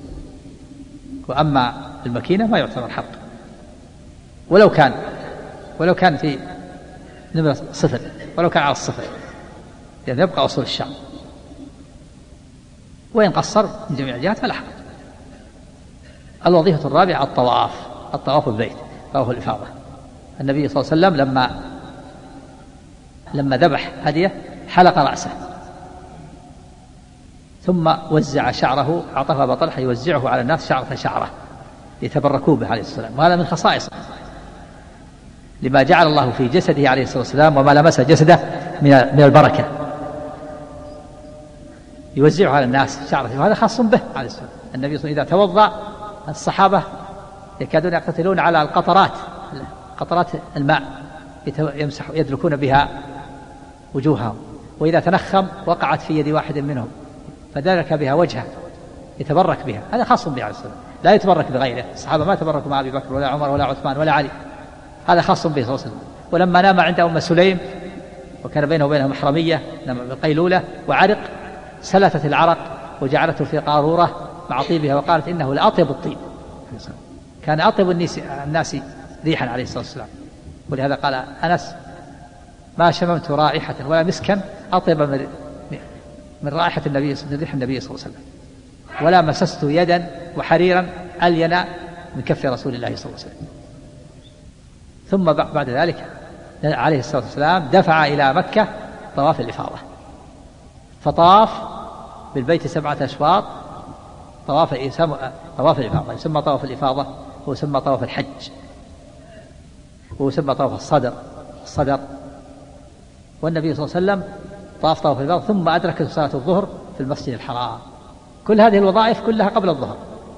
وأما المكينة ما يعتبر حلق، ولو كان في نمرة 0، ولو كان على 0، يعني يبقى أصول الشعر. وإن قصر من جميع الجهات فلا حرج. الوظيفة الرابعة الطواف بالبيت، طواف الإفاضة. النبي صلى الله عليه وسلم لما ذبح هديه حلق رأسه ثم وزع شعره، أعطاه أبا طلحة يوزعه على الناس شعرة شعرة يتبركوا به عليه الصلاة والسلام. وهذا من خصائصه لما جعل الله في جسده عليه الصلاة والسلام وما لمس جسده من البركة، يوزعه على الناس شعرة، وهذا خاص به عليه الصلاة والسلام. النبي صلى الله عليه وسلم إذا توضأ الصحابة يكادون يقتتلون على قطرات الماء يدلكون بها وجوههم، وإذا تنخم وقعت في يد واحد منهم فدلك بها وجهه يتبرك بها، هذا خاص به عليه الصلاة والسلام، لا يتبرك بغيره. الصحابة ما تبركوا مع أبي بكر ولا عمر ولا عثمان ولا علي، هذا خاص به صلى الله عليه وسلم. ولما نام عند أم سليم وكان بينه وبينها محرمية، نام بالقيلولة وعرق، سلتت العرق وجعلته في قارورة مع طيبها وقالت إنه لأطيب الطيب، كان أطيب الناس ريحا عليه الصلاة والسلام. ولهذا قال أنس: ما شممت رائحة ولا مسكا أطيب من رائحة النبي صلى الله عليه وسلم، ولا مسست يدا وحريرا ألين من كف رسول الله صلى الله عليه وسلم. ثم بعد ذلك عليه الصلاة والسلام دفع إلى مكة طواف الإفاضة، فطاف بالبيت 7 أشواط، طواف الإفاضة يسمى طواف الإفاضة، ويسمى طواف الحج، ويسمى طواف الصدر. والنبي صلى الله عليه وسلم طاف طواف الإفاضة ثم أدرك صلاة الظهر في المسجد الحرام. كل هذه الوظائف كلها قبل الظهر.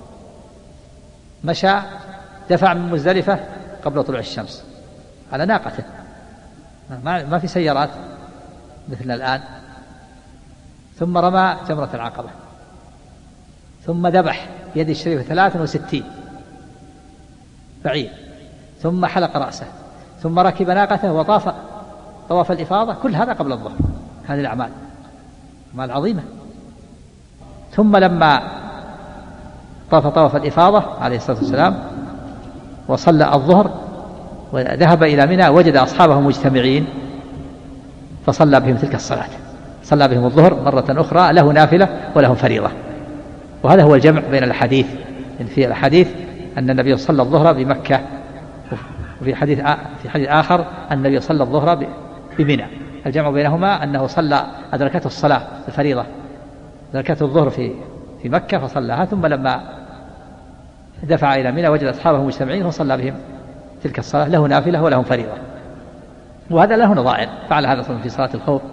مشى، دفع من مزدلفة قبل طلوع الشمس على ناقته، ما في سيارات مثلنا الآن. ثم رمى جمرة العقبة، ثم ذبح بيده الشريفة 63 بعير، ثم حلق رأسه، ثم ركب ناقته وطاف طواف الإفاضة. كل هذا قبل الظهر. هذه الأعمال عظيمة. ثم لما طاف طواف الإفاضة عليه الصلاة والسلام وصلى الظهر وذهب إلى منى وجد أصحابه مجتمعين فصلى بهم تلك الصلاة، صلى بهم الظهر مرة أخرى، له نافلة وله فريضة. وهذا هو الجمع بين الحديث. في الحديث أن النبي صلى الظهر بمكة، وفي حديث آخر أن النبي صلى الظهر بمنى. الجمع بينهما أنه أدركته الصلاة الفريضة، أدركته الظهر في مكة فصلىها، ثم لما دفع إلى منى وجد أصحابه مجتمعين فصلى بهم تلك الصلاة، له نافلة ولهم فريضة. وهذا له نظائر. فعل هذا في صلاة الخوف،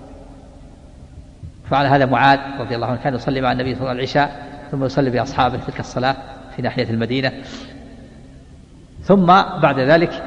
فعل هذا معاذ رضي الله عنه، كان يصلي مع النبي صلى الله عليه وسلم العشاء ثم يصلي بأصحابه تلك الصلاة في ناحية المدينة. ثم بعد ذلك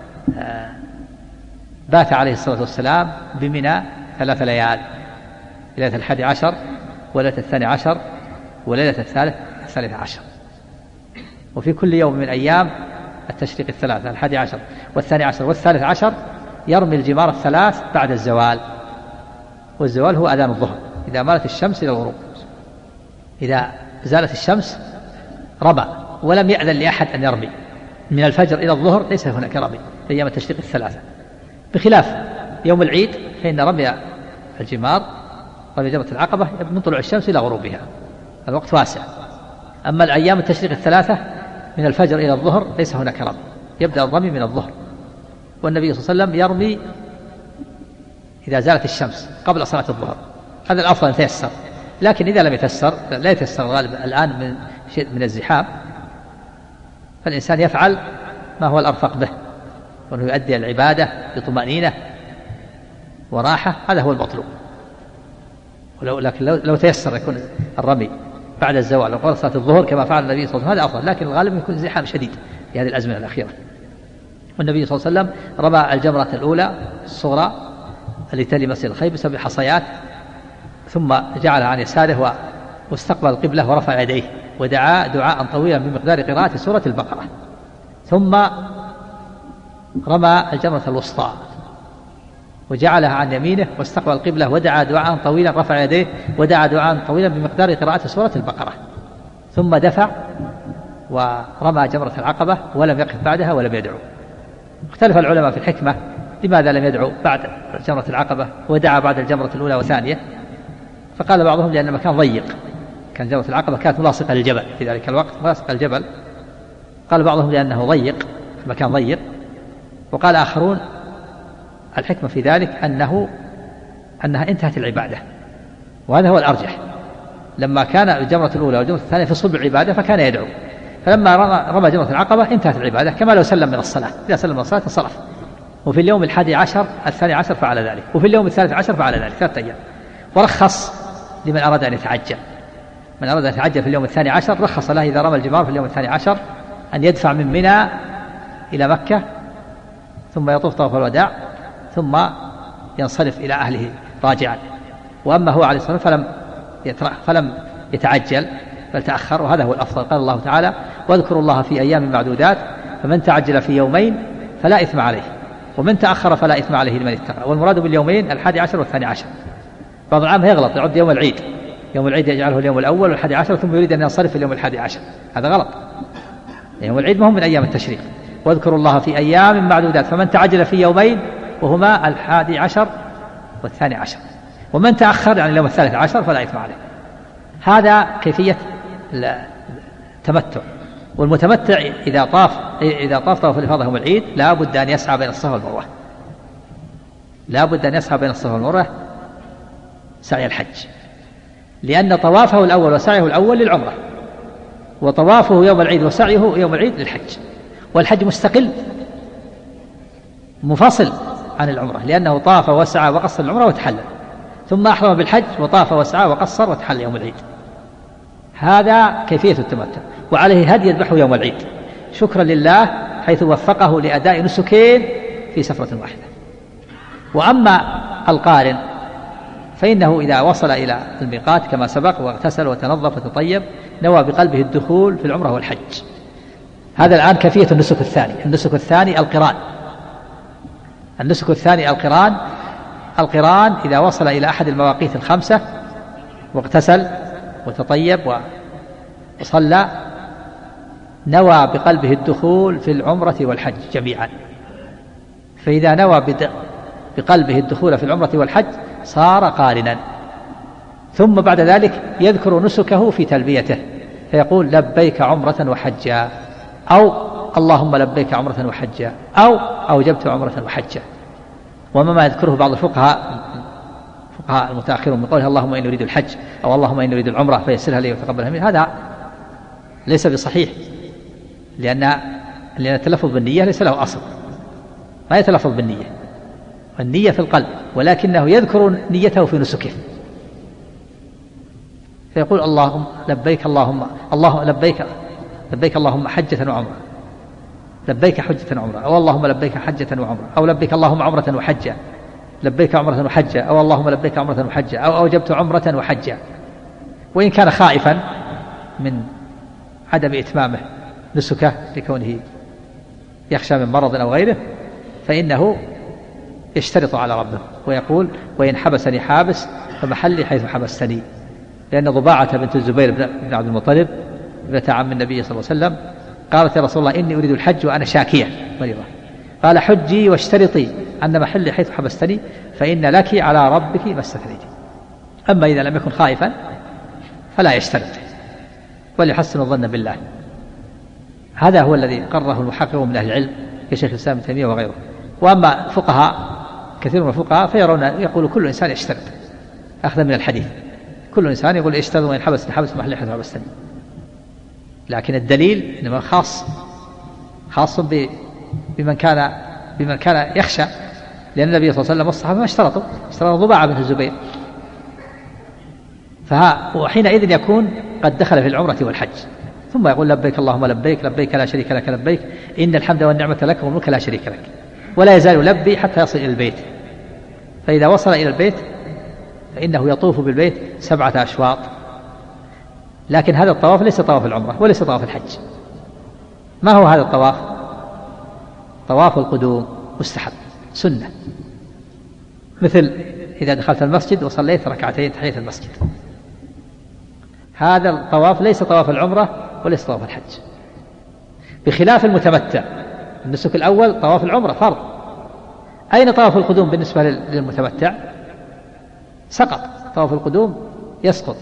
بات عليه الصلاة والسلام بمنى 3 ليال، ليلة 11 وليلة 12 وليلة 13. وفي كل يوم من أيام التشريق 3 11 و12 و13 يرمي الجمار 3 بعد الزوال. والزوال هو أذان الظهر، إذا مالت الشمس إلى الغروب. إذا زالت الشمس رمى، ولم يأذن لأحد أن يرمي من الفجر إلى الظهر، ليس هناك رمي في أيام التشريق 3، بخلاف يوم العيد فإن رمي الجمار، رمي جمرة العقبة من طلوع الشمس إلى غروبها، الوقت واسع. أما الأيام التشريق 3 من الفجر إلى الظهر ليس هناك رمي، يبدأ الرمي من الظهر. والنبي صلى الله عليه وسلم يرمي إذا زالت الشمس قبل صلاة الظهر، هذا الأفضل أن يتيسر. لكن إذا لم يتيسر، لا يتيسر غالب الآن من شيء من الزحام، فالإنسان يفعل ما هو الأرفق به، وأنه يؤدي العبادة بطمأنينة وراحة، هذا هو المطلوب. لكن لو تيسر يكون الرمي بعد الزوال وقبل صلاة الظهر كما فعل النبي صلى الله عليه وسلم، هذا أفضل. لكن الغالب يكون زحام شديد في هذه الأزمنة الأخيرة. والنبي صلى الله عليه وسلم رمى الجمرة الأولى الصغرى التي تلي مسجد الخير ب7 حصيات، ثم جعلها عن يساره واستقبل القبلة ورفع يديه ودعا دعاء طويلا بمقدار قراءة سورة البقرة. ثم رمى الجمرة الوسطى وجعلها عن يمينه واستقبل القبلة ودعا دعاء طويلا، رفع يديه ودعا دعاء طويلا بمقدار قراءة سورة البقرة. ثم دفع ورمى جمرة العقبة ولم يقف بعدها ولم يدعو. اختلف العلماء في الحكمة لماذا لم يدعو بعد جمرة العقبة ودعا بعد الجمرة الأولى وثانية. فقال بعضهم لأن المكان ضيق، كان جمرة العقبة كانت ملاصقة للجبل في ذلك الوقت، ملاصقة الجبل. قال بعضهم لأنه ضيق، المكان ضيق، وقال آخرون الحكمة في ذلك أنها انتهت العبادة، وهذا هو الأرجح. لما كان الجمرة الأولى والجمرة الثانية في صلب العبادة فكان يدعو، فلما رمى جمرة العقبة انتهت العبادة، كما لو سلم من الصلاة، إذا سلم من الصلاة انصرف. وفي اليوم 11 الثاني عشر فعل ذلك، وفي اليوم 13 فعل ذلك، 3 أيام. ورخص لمن أراد أن يتعجل، من أراد أن يتعجل في اليوم 12 رخص له إذا رمى الجمار في اليوم 12 أن يدفع من منى إلى مكة ثم يطوف طواف الوداع ثم ينصرف إلى أهله راجعا. وأما هو عليه الصلاة والسلام فلم يتعجل بل تأخر، وهذا هو الأفضل. قال الله تعالى: واذكروا الله في أيام معدودات فمن تعجل في يومين فلا إثم عليه ومن تأخر فلا إثم عليه لمن اتقى. والمراد باليومين 11 والثاني عشر. بعض العام يغلط يعد يوم العيد، يوم العيد يجعله اليوم الأول وال11 ثم يريد أن ينصرف اليوم 11، هذا غلط. يوم العيد ما هو من أيام التشريق. واذكروا الله في أيام معدودات فمن تعجل في يومين وهما 11 والثاني عشر، ومن تأخر يعني اليوم 13 فلا إثم عليه. هذا كيفية التمتع. والمتمتع إذا طاف طواف الإفاضة يوم العيد لا بد أن يسعى بين الصفا والمروة، لا بد أن يسعى بين الصفا والمروة سعي الحج، لأن طوافه الأول وسعيه الأول للعمرة، وطوافه يوم العيد وسعيه يوم العيد للحج. والحج مستقل منفصل عن العمرة، لأنه طاف وسعى وقصر العمرة وتحلل، ثم أحرم بالحج وطاف وسعى وقصر وتحلل يوم العيد. هذا كيفية التمتع. وعليه هدي يذبحه يوم العيد شكرا لله حيث وفقه لأداء نسكين في سفرة واحدة. وأما القارن فإنه إذا وصل إلى الميقات كما سبق واغتسل وتنظف وتطيب نوى بقلبه الدخول في العمرة والحج. هذا الآن كيفية النسك الثاني. النسك الثاني القران. النسك الثاني القران إذا وصل إلى أحد المواقيت الخمسة واغتسل وتطيب وصلى نوى بقلبه الدخول في العمرة والحج جميعا. فإذا نوى بقلبه الدخول في العمرة والحج صار قارنا، ثم بعد ذلك يذكر نسكه في تلبيته فيقول لبيك عمرة وحجا، أو اللهم لبيك عمرة وحجا، أو أوجبت عمرة وحجا. وما يذكره بعض الفقهاء المتأخرون من قوله اللهم إني أريد الحج أو اللهم إني أريد العمرة فيسرها لي وتقبلها مني، هذا ليس بصحيح، لأن التلفظ بالنية ليس له أصل، ما يتلفظ بالنية، النية في القلب، ولكنه يذكر نيته في نسكه فيقول اللهم لبيك اللهم لبيك اللهم حجة وعمرة، لبيك حجة وعمرة، أو اللهم لبيك حجة وعمرة، أو لبيك اللهم عمرة وحجة، لبيك عمرة وحجة، أو اللهم لبيك عمرة وحجة، أو أوجبت عمرة وحجة. وإن كان خائفا من عدم إتمامه نسكه لكونه يخشى من مرض أو غيره فإنه يشترط على ربه ويقول وإن حبسني حابس فمحلي حيث حبستني، لأن ضباعة بنت الزبير بن عبد المطلب ابنة عم النبي صلى الله عليه وسلم قالت يا رسول الله إني أريد الحج وأنا شاكية مريضة، قال حجي واشترطي أن محلي حيث حبستني فإن لك على ربك ما استثنيت. أما إذا لم يكن خائفا فلا يشترط وليحسن الظن بالله. هذا هو الذي قرره المحققون من أهل العلم كشيخ الإسلام ابن تيمية وغيره. وأما فقهاء كثير من الفقهاء فيرون يقول كل إنسان يشترط أخذا من الحديث، كل إنسان يقول اشترط وإن حبسني حبس محلي حيث حبستني، لكن الدليل إنما خاص بمن كان يخشى، لأن النبي صلى الله عليه وسلم والصحابة ما اشترطوا ضباعة بنت الزبير، وحينئذ يكون قد دخل في العمرة والحج، ثم يقول لبيك اللهم لبيك لبيك لا شريك لك لبيك إن الحمد والنعمة لك والملك لا شريك لك، ولا يزال يلبي حتى يصل إلى البيت. فإذا وصل إلى البيت فإنه يطوف بالبيت 7 أشواط، لكن هذا الطواف ليس طواف العمرة وليس طواف الحج. ما هو هذا الطواف؟ طواف القدوم مستحب سنة، مثل إذا دخلت المسجد وصليت ركعتين تحية المسجد. هذا الطواف ليس طواف العمرة وليس طواف الحج، بخلاف المتمتع. النسك الأول طواف العمرة فرض. أين طواف القدوم بالنسبة للمتمتع؟ سقط، طواف القدوم يسقط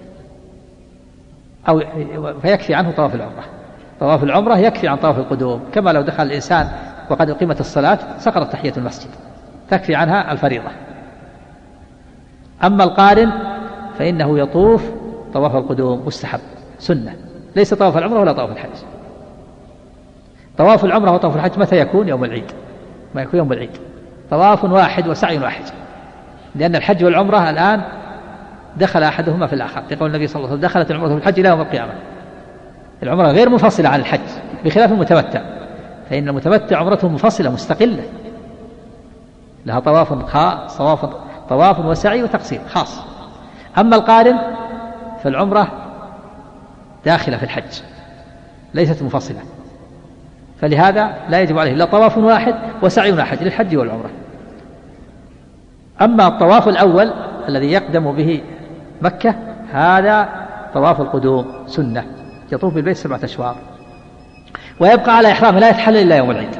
أو فيكفي عنه طواف العمرة. طواف العمرة يكفي عن طواف القدوم، كما لو دخل الإنسان وقد أقيمت الصلاة سقطت تحية المسجد، تكفي عنها الفريضة. أما القارن فإنه يطوف طواف القدوم مستحب سنة، ليس طواف العمرة ولا طواف الحج. طواف العمرة وطواف الحج متى يكون؟ يوم العيد، ما يكون يوم العيد، طواف واحد وسعي واحد، لأن الحج والعمرة الآن دخل أحدهما في الآخر، يقول النبي صلى الله عليه وسلم دخلت العمرة في الحج إلى يوم القيامة. العمرة غير منفصلة عن الحج بخلاف المتمتع، فإن المتمتع عمرته منفصلة مستقلة، لها طواف خاص، طواف وسعي وتقصير خاص. أما القارن فالعمرة داخلة في الحج ليست منفصلة، فلهذا لا يجب عليه إلا طواف واحد وسعي واحد للحج والعمرة. أما الطواف الأول الذي يقدم به مكة هذا طواف القدوم سنة، يطوف بالبيت 7 أشواط ويبقى على إحرامه لا يتحلل إلا يوم العيد.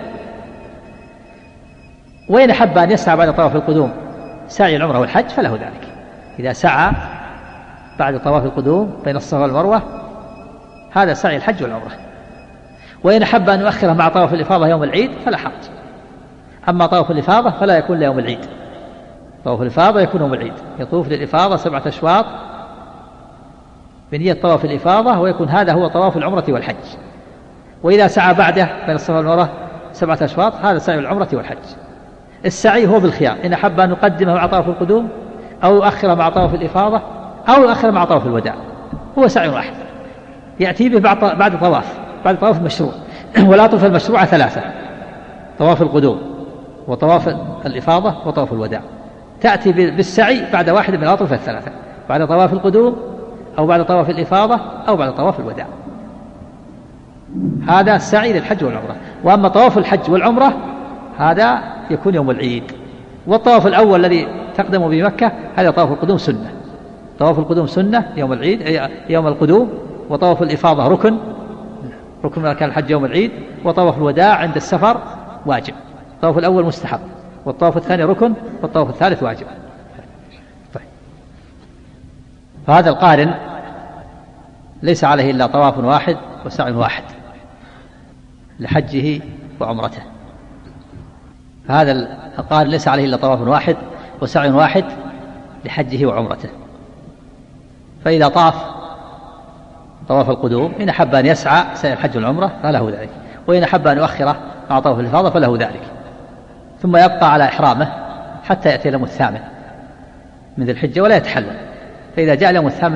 وإن أحب أن يسعى بعد طواف القدوم سعي العمرة والحج فله ذلك، إذا سعى بعد طواف القدوم بين الصفا والمروة هذا سعي الحج والعمرة. وإن أحب أن يؤخره مع طواف الإفاضة يوم العيد فلا حرج. أما طواف الإفاضة فلا يكون ليوم العيد، طواف الإفاضة يكون يوم العيد، يطوف للإفاضة 7 أشواط بنية طواف الإفاضة، ويكون هذا هو طواف العمرة والحج. وإذا سعى بعده بين الصفا والمروة 7 أشواط هذا سعي العمرة والحج. السعي هو بالخيار، إن أحب أن يقدمه مع طواف القدوم أو يؤخره مع طواف الإفاضة أو يؤخره مع طواف الوداع، هو سعي واحد يأتي به بعد طواف المشروع. ولا طوف المشروع 3: طواف القدوم وطواف الإفاضة وطواف الوداع، تأتي بالسعي بعد واحد من الأطراف 3، بعد طواف القدوم أو بعد طواف الإفاضة أو بعد طواف الوداع. هذا السعي للحج والعمرة. وأما طواف الحج والعمرة هذا يكون يوم العيد. والطواف الأول الذي تقدم بمكة هذا طواف القدوم سنة، طواف القدوم سنة يوم العيد يوم القدوم، وطواف الإفاضة ركن من أركان الحج يوم العيد، وطواف الوداع عند السفر واجب. الطواف الأول مستحب، والطواف الثاني ركن، والطواف الثالث واجب. طيب. فهذا القارن ليس عليه إلا طواف واحد وسعي واحد لحجه وعمرته. فهذا القارن ليس عليه إلا طواف واحد وسعي واحد لحجه وعمرته. فإذا طاف طواف القدوم إن أحب أن يسعى سعي الحج والعمرة فله ذلك، وإن أحب أن يؤخره مع طواف الإفاضة فله ذلك، ثم يبقى على إحرامه حتى يأتي اليوم الثامن من ذي الحجة ولا يتحلل. فإذا جاء اليوم الثامن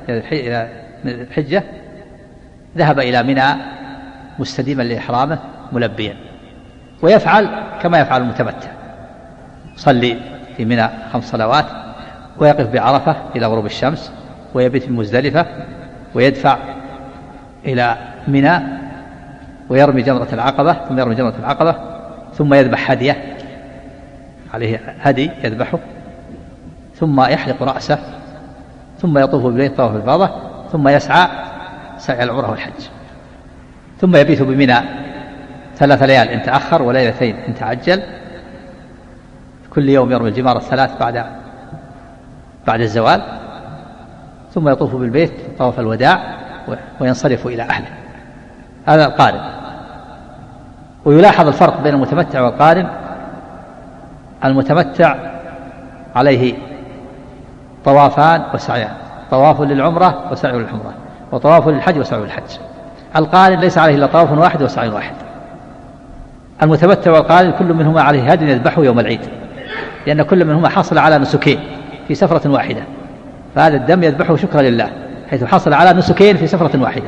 من الحجة ذهب إلى منى مستديما لإحرامه ملبيا، ويفعل كما يفعل المتمتع، يصلي في منى 5 صلوات، ويقف بعرفة إلى غروب الشمس، ويبيت في مزدلفة، ويدفع إلى منى ويرمي جمرة العقبة، ثم يذبح هديه، عليه هدي يذبحه، ثم يحلق رأسه، ثم يطوف بالبيت طواف الإفاضة، ثم يسعى سعي العمرة والحج، ثم يبيت بمنى 3 ليال إن تأخر وليلتين إن تعجل، كل يوم يرمي الجمار 3 بعد الزوال، ثم يطوف بالبيت طواف الوداع وينصرف إلى أهله. هذا القارن. ويلاحظ الفرق بين المتمتع والقارن. المتمتع عليه طوافان وسعيان، طواف للعمرة وسعي للعمرة، وطواف للحج وسعي للحج. القارن ليس عليه إلا طواف واحد وسعي واحد. المتمتع والقارن كل منهما عليه هدي يذبحه يوم العيد، لأن كل منهما حصل على نسكين في سفرة واحدة، فهذا الدم يذبحه شكرا لله حيث حصل على نسكين في سفرة واحدة،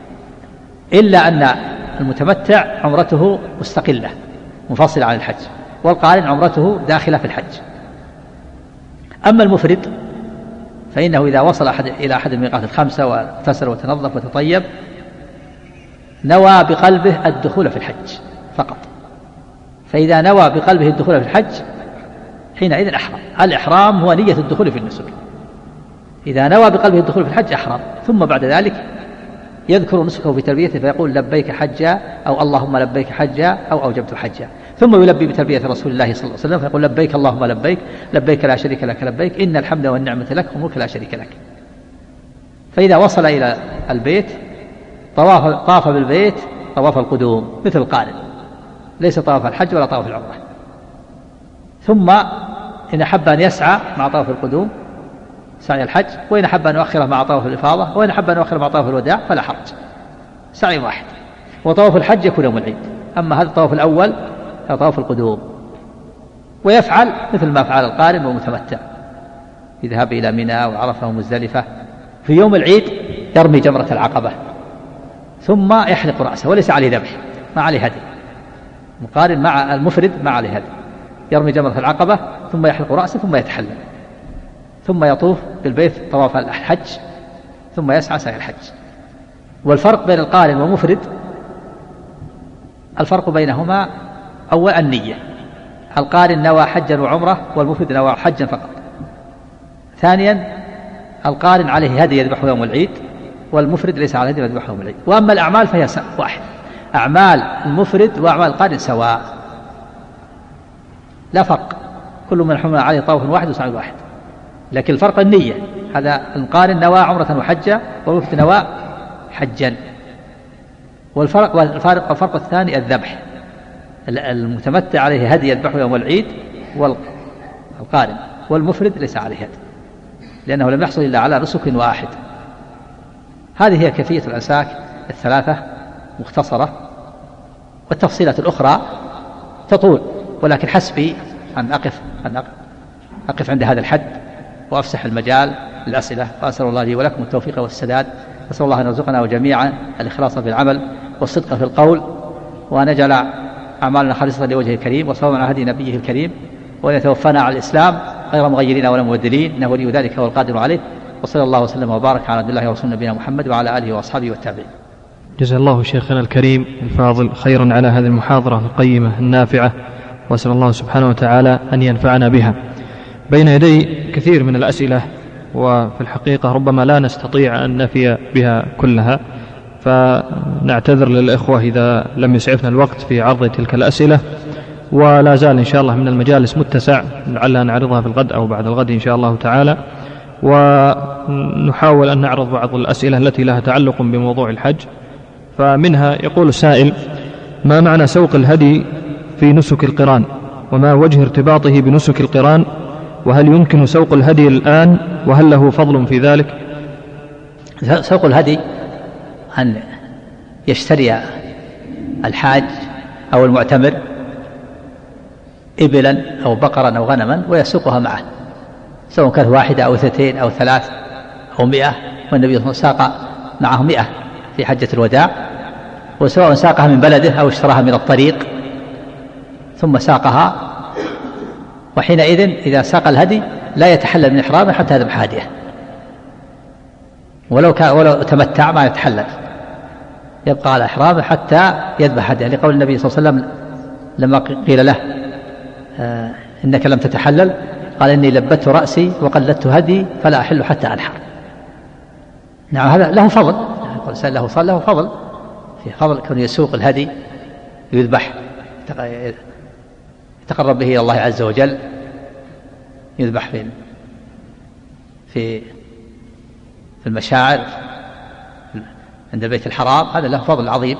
إلا أن المتمتع عمرته مستقلة منفصلة عن الحج، والقارن عمرته داخلة في الحج. أما المفرد فإنه إذا وصل إلى أحد الميقات 5 واغتسل وتنظف وتطيب نوى بقلبه الدخول في الحج فقط. فإذا نوى بقلبه الدخول في الحج حينئذ أحرم. الإحرام هو نية الدخول في النسك. إذا نوى بقلبه الدخول في الحج أحرم، ثم بعد ذلك يذكر نسكه في تلبيته فيقول لبيك حجا، أو اللهم لبيك حجا، أو أوجبت حجا، ثم يلبي بتلبية رسول الله صلى الله عليه وسلم فيقول لبيك اللهم لبيك، لبيك لا شريك لك لبيك، إن الحمد والنعمة لك والملك لا شريك لك. فإذا وصل إلى البيت طاف بالبيت طواف القدوم مثل القارن، ليس طواف الحج ولا طواف العمرة. ثم إن أحب أن يسعى مع طواف القدوم سعي الحج، وإن أحب أن يؤخره مع طواف الإفاضة، وإن أحب أن يؤخره مع طواف الوداع فلا حرج، سعي واحد. وطواف الحج يكون يوم العيد. أما هذا الطواف الأول طواف القدوم، ويفعل مثل ما فعل القارن والمتمتع في ذهاب إلى منى وعرفة ومزدلفة. في يوم العيد يرمي جمرة العقبة ثم يحلق رأسه وليس عليه ذبح، ما عليه هدي. القارن مع المفرد ما عليه هدي، يرمي جمرة العقبة ثم يحلق رأسه ثم يتحلل، ثم يطوف بالبيت طواف الحج، ثم يسعى سعي الحج. والفرق بين القارن والمفرد، الفرق بينهما أول النية. القارن نوى حجا وعمرة، والمفرد نوى حجا فقط. ثانيا القارن عليه هدي يذبحه يوم العيد، والمفرد ليس عليه هدي يذبحه يوم العيد. وأما الأعمال فهي واحد، أعمال المفرد وأعمال القارن سواء لا فرق، كل من حمل عليه طواف واحد وسعي واحد، لكن الفرق النية. هذا القارن نوى عمرة وحجة، والمفرد نوى حجا. والفرق الثاني الذبح. المتمتع عليه هدي يذبحه يوم العيد والقارن، والمفرد ليس عليه هدي لأنه لم يحصل إلا على نسك واحد. هذه هي كيفية الأنساك الثلاثة مختصرة، والتفصيلات الأخرى تطول، ولكن حسبي أن أقف عند هذا الحد وأفسح المجال للأسئلة. وأسأل الله لي ولكم التوفيق والسداد. أسأل الله أن يرزقنا وجميعا الإخلاص في العمل والصدق في القول، وأن يجعل أعمالنا خالصة لوجهه الكريم وصوابا على هدي نبيه الكريم، وأن يتوفانا على الإسلام غير مغيرين ولا مبدلين، إنه ولي ذلك والقادر عليه. وصلى الله وسلم وبارك على عبد الله ورسول نبينا محمد وعلى آله وأصحابه والتابعين. جزا الله شيخنا الكريم الفاضل خيرا على هذه المحاضرة القيمة النافعة، وأسأل الله سبحانه وتعالى أن ينفعنا بها. بين يدي كثير من الأسئلة، وفي الحقيقة ربما لا نستطيع أن نفي بها كلها، فنعتذر للإخوة إذا لم يسعفنا الوقت في عرض تلك الأسئلة، ولا زال إن شاء الله من المجالس متسع، لعلنا نعرضها في الغد أو بعد الغد إن شاء الله تعالى. ونحاول أن نعرض بعض الأسئلة التي لها تعلق بموضوع الحج. فمنها يقول السائل: ما معنى سوق الهدي في نسك القران؟ وما وجه ارتباطه بنسك القران؟ وهل يمكن سوق الهدي الآن؟ وهل له فضل في ذلك؟ سوق الهدي أن يشتري الحاج أو المعتمر إبلا أو بقرا أو غنما ويسوقها معه، سواء كانت واحدة أو اثنتين أو ثلاث أو 100، والنبي صلى الله عليه وسلم ساق معه 100 في حجة الوداع. وسواء ساقها من بلده أو اشتراها من الطريق ثم ساقها، وحينئذ إذا ساق الهدي لا يتحلل من إحرامه حتى يذبح هديه، ولو تمتع ما يتحلل، يبقى على إحرامه حتى يذبح هديه، لقول النبي صلى الله عليه وسلم لما قيل له إنك لم تتحلل قال: إني لبت رأسي وقلدت هدي فلا أحل حتى أنحر. نعم، هذا له فضل، له فضل، في فضل كون يسوق الهدي يذبح يتقرب به إلى الله عز وجل، يذبح في المشاعر عند البيت الحرام، هذا له فضل عظيم.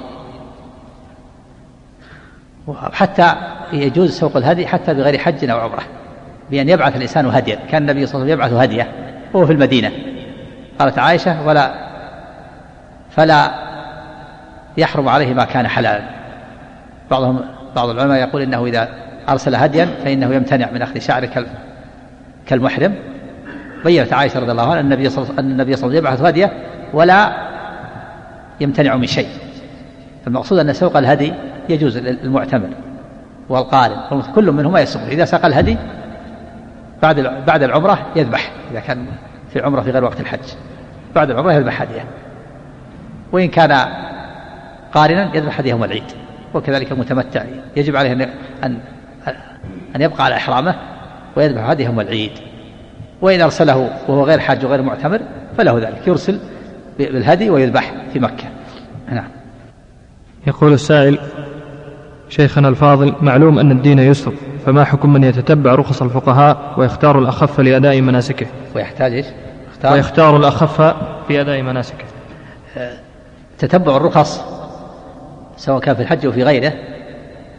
وحتى يجوز سوق الهدي حتى بغير حج أو عمرة، بأن يبعث الإنسان هديا. كان النبي صلى الله عليه وسلم يبعث هديه وهو في المدينة. قالت عائشة: فلا يحرم عليه ما كان حلالا. بعض العلماء يقول إنه إذا أرسل هديا فإنه يمتنع من أخذ شعر كالمحرم. بيّنت عائشة رضي الله عنها أن النبي صلى الله عليه وسلم يبعث هديه ولا يمتنع من شيء. فالمقصود أن سوق الهدي يجوز للمعتمر والقارن، كل منهما يسوق. إذا ساق الهدي بعد العمرة يذبح، إذا كان في عمرة في غير وقت الحج بعد العمرة يذبح هديه، وإن كان قارنا يذبح هديه يوم العيد. وكذلك المتمتع يجب عليه أن يبقى على إحرامه ويذبح هديه يوم العيد. وإن أرسله وهو غير حاج وغير معتمر فله ذلك، يرسل بالهدي ويذبح في مكة. نعم. يقول السائل: شيخنا الفاضل، معلوم أن الدين يسر، فما حكم من يتتبع رخص الفقهاء ويختار الأخف لأداء مناسكه؟ ويختار الأخف في أداء مناسكه. تتبع الرخص سواء كان في الحج أو في غيره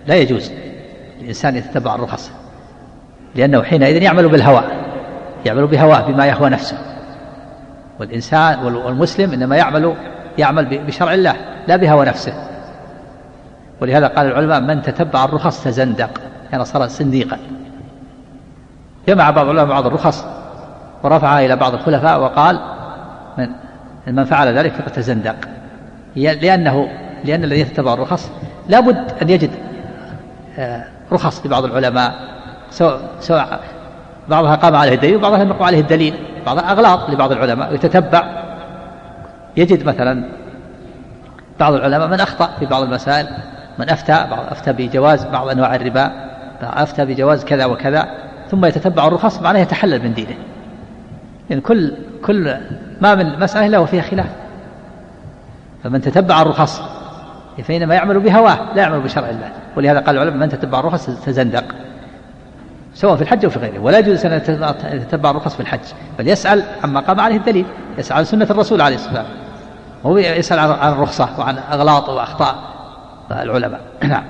لا يجوز الإنسان يتتبع الرخص، لأنه حينئذ يعمل بالهوى، يعمل بهواه بما يهوى نفسه. والإنسان والمسلم إنما يعمل بشرع الله لا بهوى نفسه. ولهذا قال العلماء من تتبع الرخص تزندق، يعني صار زنديقا. جمع بعض العلماء بعض الرخص ورفعها إلى بعض الخلفاء وقال من فعل ذلك فقد تزندق، لأن الذي يتبع الرخص لا بد أن يجد رخص لبعض العلماء، سواء بعضها قام عليه الدليل وبعضها لم يقم عليه الدليل، بعضها أغلاط لبعض العلماء يتتبع، يجد مثلا بعض العلماء من أخطأ في بعض المسائل، من أفتى بجواز بعض أنواع الربا، أفتى بجواز كذا وكذا، ثم يتتبع الرخص معناه يتحلل من دينه. يعني كل ما من مسألة له فيها خلاف، فمن تتبع الرخص فإنما يعمل بهواه لا يعمل بشرع الله. ولهذا قال العلماء من تتبع الرخص تزندق، سواء في الحج أو في غيره. ولا يجوز أن يتتبع الرخص في الحج، بل يسأل عما قام عليه الدليل، يسأل عن سنة الرسول عليه الصلاة والسلام، وهو يسأل عن الرخصة وعن أغلاط وأخطاء العلماء. نعم.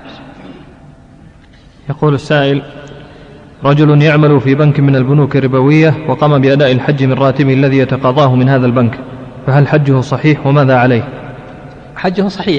يقول السائل: رجل يعمل في بنك من البنوك الربوية وقام بأداء الحج من راتبه الذي يتقاضاه من هذا البنك، فهل حجه صحيح وماذا عليه؟ حجه صحيح،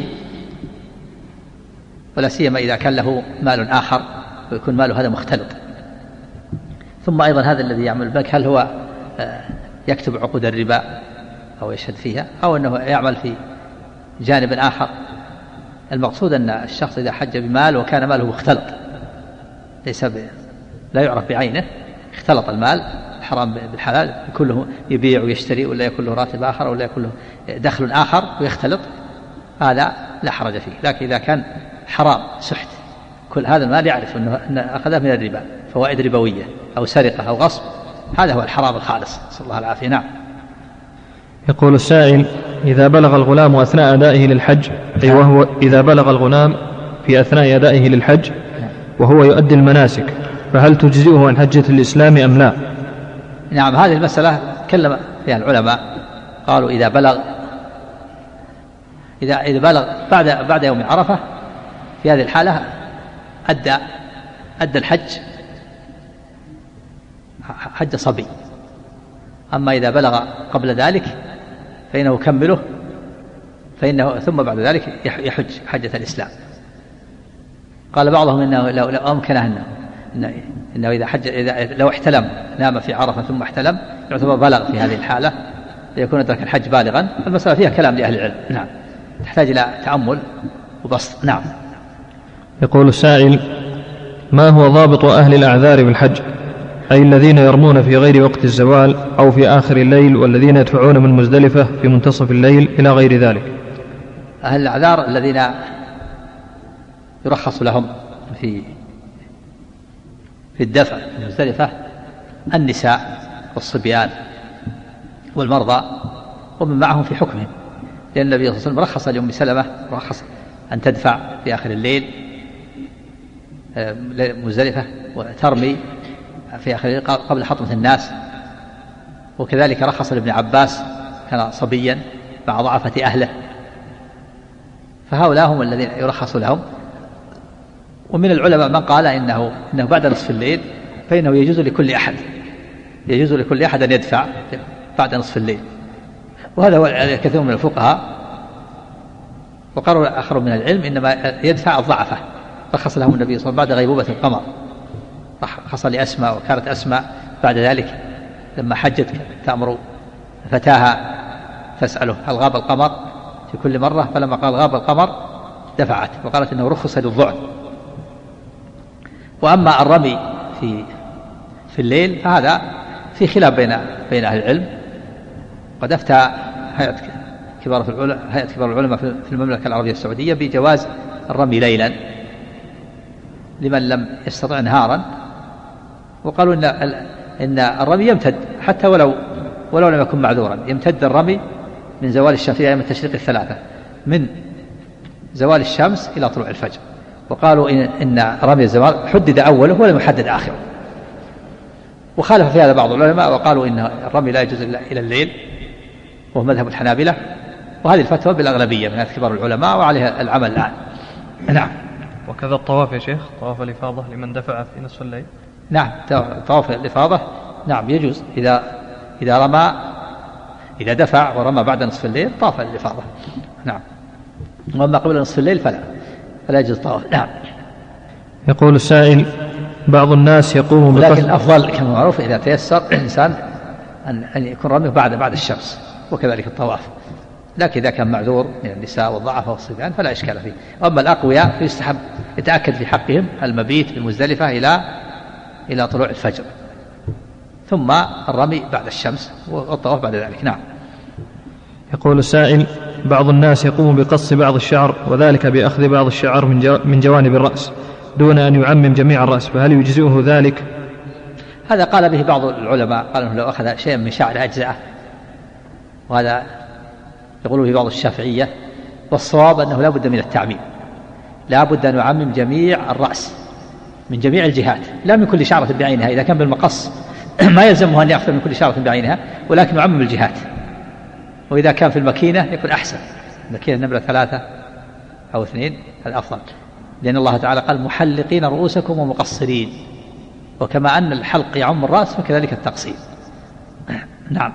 ولا سيما إذا كان له مال آخر ويكون ماله هذا مختلط. ثم أيضا هذا الذي يعمل البنك هل هو يكتب عقود الربا أو يشهد فيها، أو أنه يعمل في جانب آخر؟ المقصود أن الشخص إذا حج بمال وكان ماله مختلط ليس لا يعرف بعينه، اختلط المال الحرام بالحلال، كله يبيع ويشتري، ولا يكون له راتب آخر، ولا يكون له دخل آخر ويختلط، هذا لا حرج فيه. لكن إذا كان حرام سحت، كل هذا المال يعرف أنه أخذه من الربا، فوائد ربوية أو سرقة أو غصب، هذا هو الحرام الخالص، صلى الله العافية. نعم. يقول السائل: إذا بلغ الغلام أثناء أدائه للحج، أي وهو إذا بلغ الغلام في أثناء أدائه للحج وهو يؤدي المناسك، فهل تجزئه عن حجة الإسلام أم لا؟ نعم، هذه المسألة تكلم فيها العلماء، قالوا إذا بلغ بعد يوم عرفة، في هذه الحالة أدى الحج حج صبي. أما إذا بلغ قبل ذلك فإنه كمله، ثم بعد ذلك يحج حجة الإسلام. قال بعضهم إنه لو أمكنه إنه إذا لو احتلم، نام في عرفة ثم احتلم، يعتبر بلغ في هذه الحالة، ليكون أدرك الحج بالغا. المسألة فيها كلام لأهل العلم، نعم، تحتاج إلى تأمل وبسط. نعم. يقول السائل: ما هو ضابط أهل الأعذار بالحج، أي الذين يرمون في غير وقت الزوال أو في آخر الليل، والذين يدفعون من مزدلفة في منتصف الليل إلى غير ذلك؟ أهل الأعذار الذين يرخص لهم في الدفع من مزدلفة النساء والصبيان والمرضى ومن معهم في حكمهم، لأن النبي صلى الله عليه وسلم رخص لأم سلمة، رخص أن تدفع في آخر الليل مزدلفة وترمي في آخر الليل قبل حطمة الناس. وكذلك رخص لابن عباس، كان صبيا مع ضعفة أهله، فهؤلاء هم الذين يرخص لهم. ومن العلماء من قال إنه بعد نصف الليل فإنه يجوز لكل أحد أن يدفع بعد نصف الليل، وهذا هو كثير من الفقهاء. وقالوا آخر من العلم إنما يدفع الضعفة، رخص لهم النبي صلى الله عليه وسلم بعد غيبوبة القمر، رخص لأسماء، وكانت أسماء بعد ذلك لما حجت تأمر فتاها تسأله هل غاب القمر في كل مرة، فلما قال غاب القمر دفعت، وقالت إنه رخص للضعف. وأما الرمي في الليل فهذا في خلاف بين أهل العلم. قد أفتى هيئة كبار العلماء في المملكة العربية السعودية بجواز الرمي ليلا لمن لم يستطع نهارا، وقالوا إن الرمي يمتد حتى ولو لم يكن معذورا، يمتد الرمي من زوال الشمس إلى أيام التشريق الثلاثة، من زوال الشمس إلى طلوع الفجر. وقالوا إن رمي الزوال حدد أوله ولم يحدد آخره. وخالف في هذا بعض العلماء وقالوا إن الرمي لا يجوز إلا إلى الليل، وهو مذهب الحنابلة، وهذه الفتوى بالأغلبية من كبار العلماء وعليها العمل الآن. نعم. وكذا الطواف يا شيخ، طواف الإفاضة لمن دفع في نصف الليل. نعم طواف الإفاضة نعم يجوز إذا رمى، إذا دفع ورمى بعد نصف الليل طاف الإفاضة. نعم. وأما قبل نصف الليل فلا يجوز طواف. نعم. يقول السائل: بعض الناس يقوم لكن الأفضل كما معروف إذا تيسر الإنسان أن يكون رميه بعد الشمس، وكذلك الطواف. لكن إذا كان معذور من النساء والضعفاء والصبيان فلا إشكال فيه. أما الأقوياء فيستحب يتأكد في حقهم المبيت بمزدلفة إلى طلوع الفجر، ثم الرمي بعد الشمس والطواف بعد ذلك. نعم. يقول السائل: بعض الناس يقوم بقص بعض الشعر، وذلك بأخذ بعض الشعر من جوانب الرأس دون أن يعمم جميع الرأس، فهل يجزئه ذلك؟ هذا قال به بعض العلماء، قال أنه لو أخذ شيئا من شعر أجزأه، وهذا يقول به بعض الشافعية. والصواب أنه لا بد من التعميم، لا بد أن يعمم جميع الرأس من جميع الجهات، لا من كل شعرة بعينها. إذا كان بالمقص ما يلزمه أن يأخذ من كل شعرة بعينها، ولكن يعمم الجهات. وإذا كان في المكينة يكون أحسن، المكينة نمرة 3 أو 2 هذا أفضل، لأن الله تعالى قال: محلقين رؤوسكم ومقصرين. وكما أن الحلق يعم الرأس فكذلك التقصير. نعم.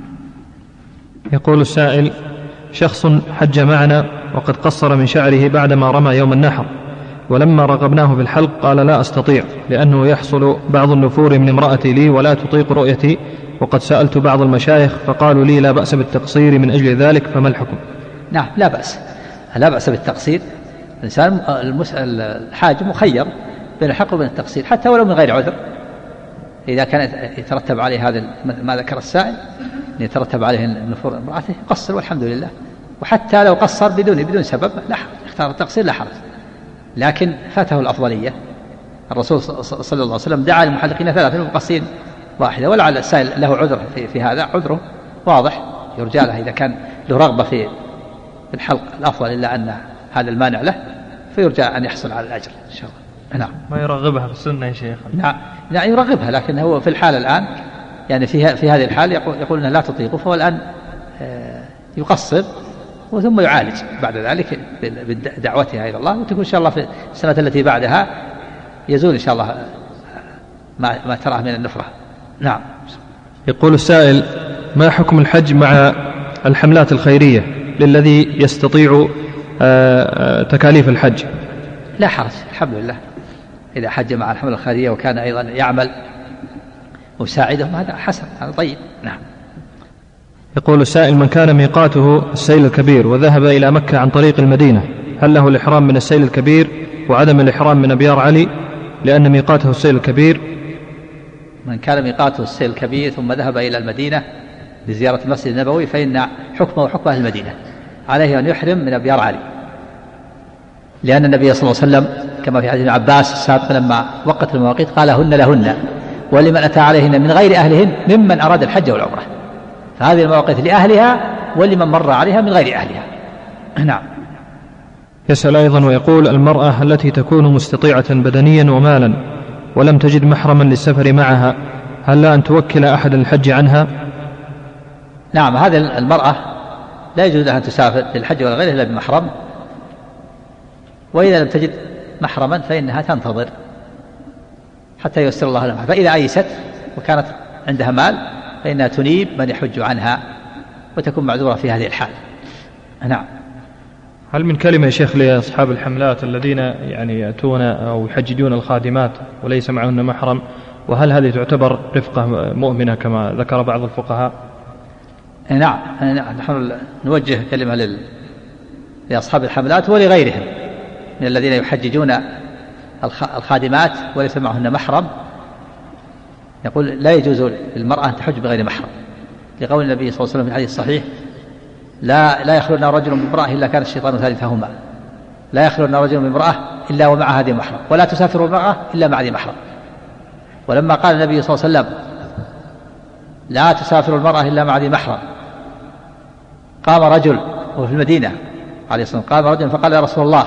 يقول السائل: شخص حج معنا وقد قصر من شعره بعدما رمى يوم النحر، ولما رغبناه في الحلق قال: لا أستطيع، لأنه يحصل بعض النفور من امرأتي لي ولا تطيق رؤيتي، وقد سألت بعض المشايخ فقالوا لي لا بأس بالتقصير من أجل ذلك، فما الحكم؟ نعم لا بأس بالتقصير. الإنسان الحاج مخير بين الحلق وبين التقصير حتى ولو من غير عذر. إذا كان يترتب عليه هذا ما ذكر السائل يترتب عليه النفور امرأته يقصر والحمد لله. وحتى لو قصر بدون سبب لا حرج، اختار التقصير لا حرج، لكن فاته الأفضلية. الرسول صلى الله عليه وسلم دعا للمحلقين 3 والمقصرين 1، ولعل السائل له عذر في هذا، عذره واضح يرجى له إذا كان له رغبة في الحلق. الأفضل إلا أن هذا المانع له، فيرجى أن يحصل على الأجر إن شاء الله. نعم. ما يرغبها في السنة يا شيخ؟ نعم يرغبها، لكن هو في الحال الآن يعني في هذه الحال يقول أنه لا تطيقه، فهو الآن يقصر وثم يعالج بعد ذلك بدعوتها إلى الله، وتكون إن شاء الله في السنة التي بعدها يزول إن شاء الله ما تراه من النفرة. نعم. يقول السائل: ما حكم الحج مع الحملات الخيرية للذي يستطيع تكاليف الحج؟ لا حرج الحمد لله، إذا حج مع الحملة الخيرية وكان أيضا يعمل ويساعدهم هذا حسن، هذا طيب. نعم. يقول السائل: من كان ميقاته السيل الكبير وذهب إلى مكة عن طريق المدينة، هل له الإحرام من السيل الكبير وعدم الإحرام من أبيار علي لأن ميقاته السيل الكبير؟ من كان ميقاته السيل الكبير ثم ذهب إلى المدينة لزيارة المسجد النبوي فإن حكمه حكم أهل المدينة، عليه أن يحرم من أبيار علي، لأن النبي صلى الله عليه وسلم كما في حديث ابن عباس السابق لما وقت المواقيت قال: هن لهن ولمن أتى عليهن من غير أهلهن ممن أراد الحج والعمرة. فهذه المواقيت لأهلها ولمن مر عليها من غير أهلها. نعم. يسأل أيضا ويقول: المرأة التي تكون مستطيعة بدنيا ومالا ولم تجد محرما للسفر معها، هل لا أن توكل أحد الحج عنها؟ نعم، هذه المرأة لا يجوز لها أن تسافر للحج ولا غيره إلا بمحرم، وإذا لم تجد محرما فإنها تنتظر حتى ييسر الله لها. فإذا أيست وكانت عندها مال فإنها تنيب من يحج عنها وتكون معذورة في هذه الحال. نعم. هل من كلمة يا شيخ لأصحاب الحملات الذين يعني يأتون أو يحججون الخادمات وليس معهن محرم، وهل هذه تعتبر رفقة مؤمنة كما ذكر بعض الفقهاء؟ نعم، نحن نوجه كلمة لأصحاب الحملات ولغيرهم من الذين يحججون الخادمات وليس معهن محرم. يقول: لا يجوز للمرأة أن تحج بغير محرم، لقول النبي صلى الله عليه وسلم في الحديث الصحيح: لا يخلون رجل بامرأة إلا كان الشيطان ثالثهما. لا يخلون رجل بامرأة إلا ومع هذه محرم، ولا تسافر المرأة إلا مع ذي محرم. ولما قال النبي صلى الله عليه وسلم: لا تسافر المرأة إلا مع ذي محرم، قام رجل وفي المدينة عليه الصلاة والسلام، قام رجل فقال: يا رسول الله،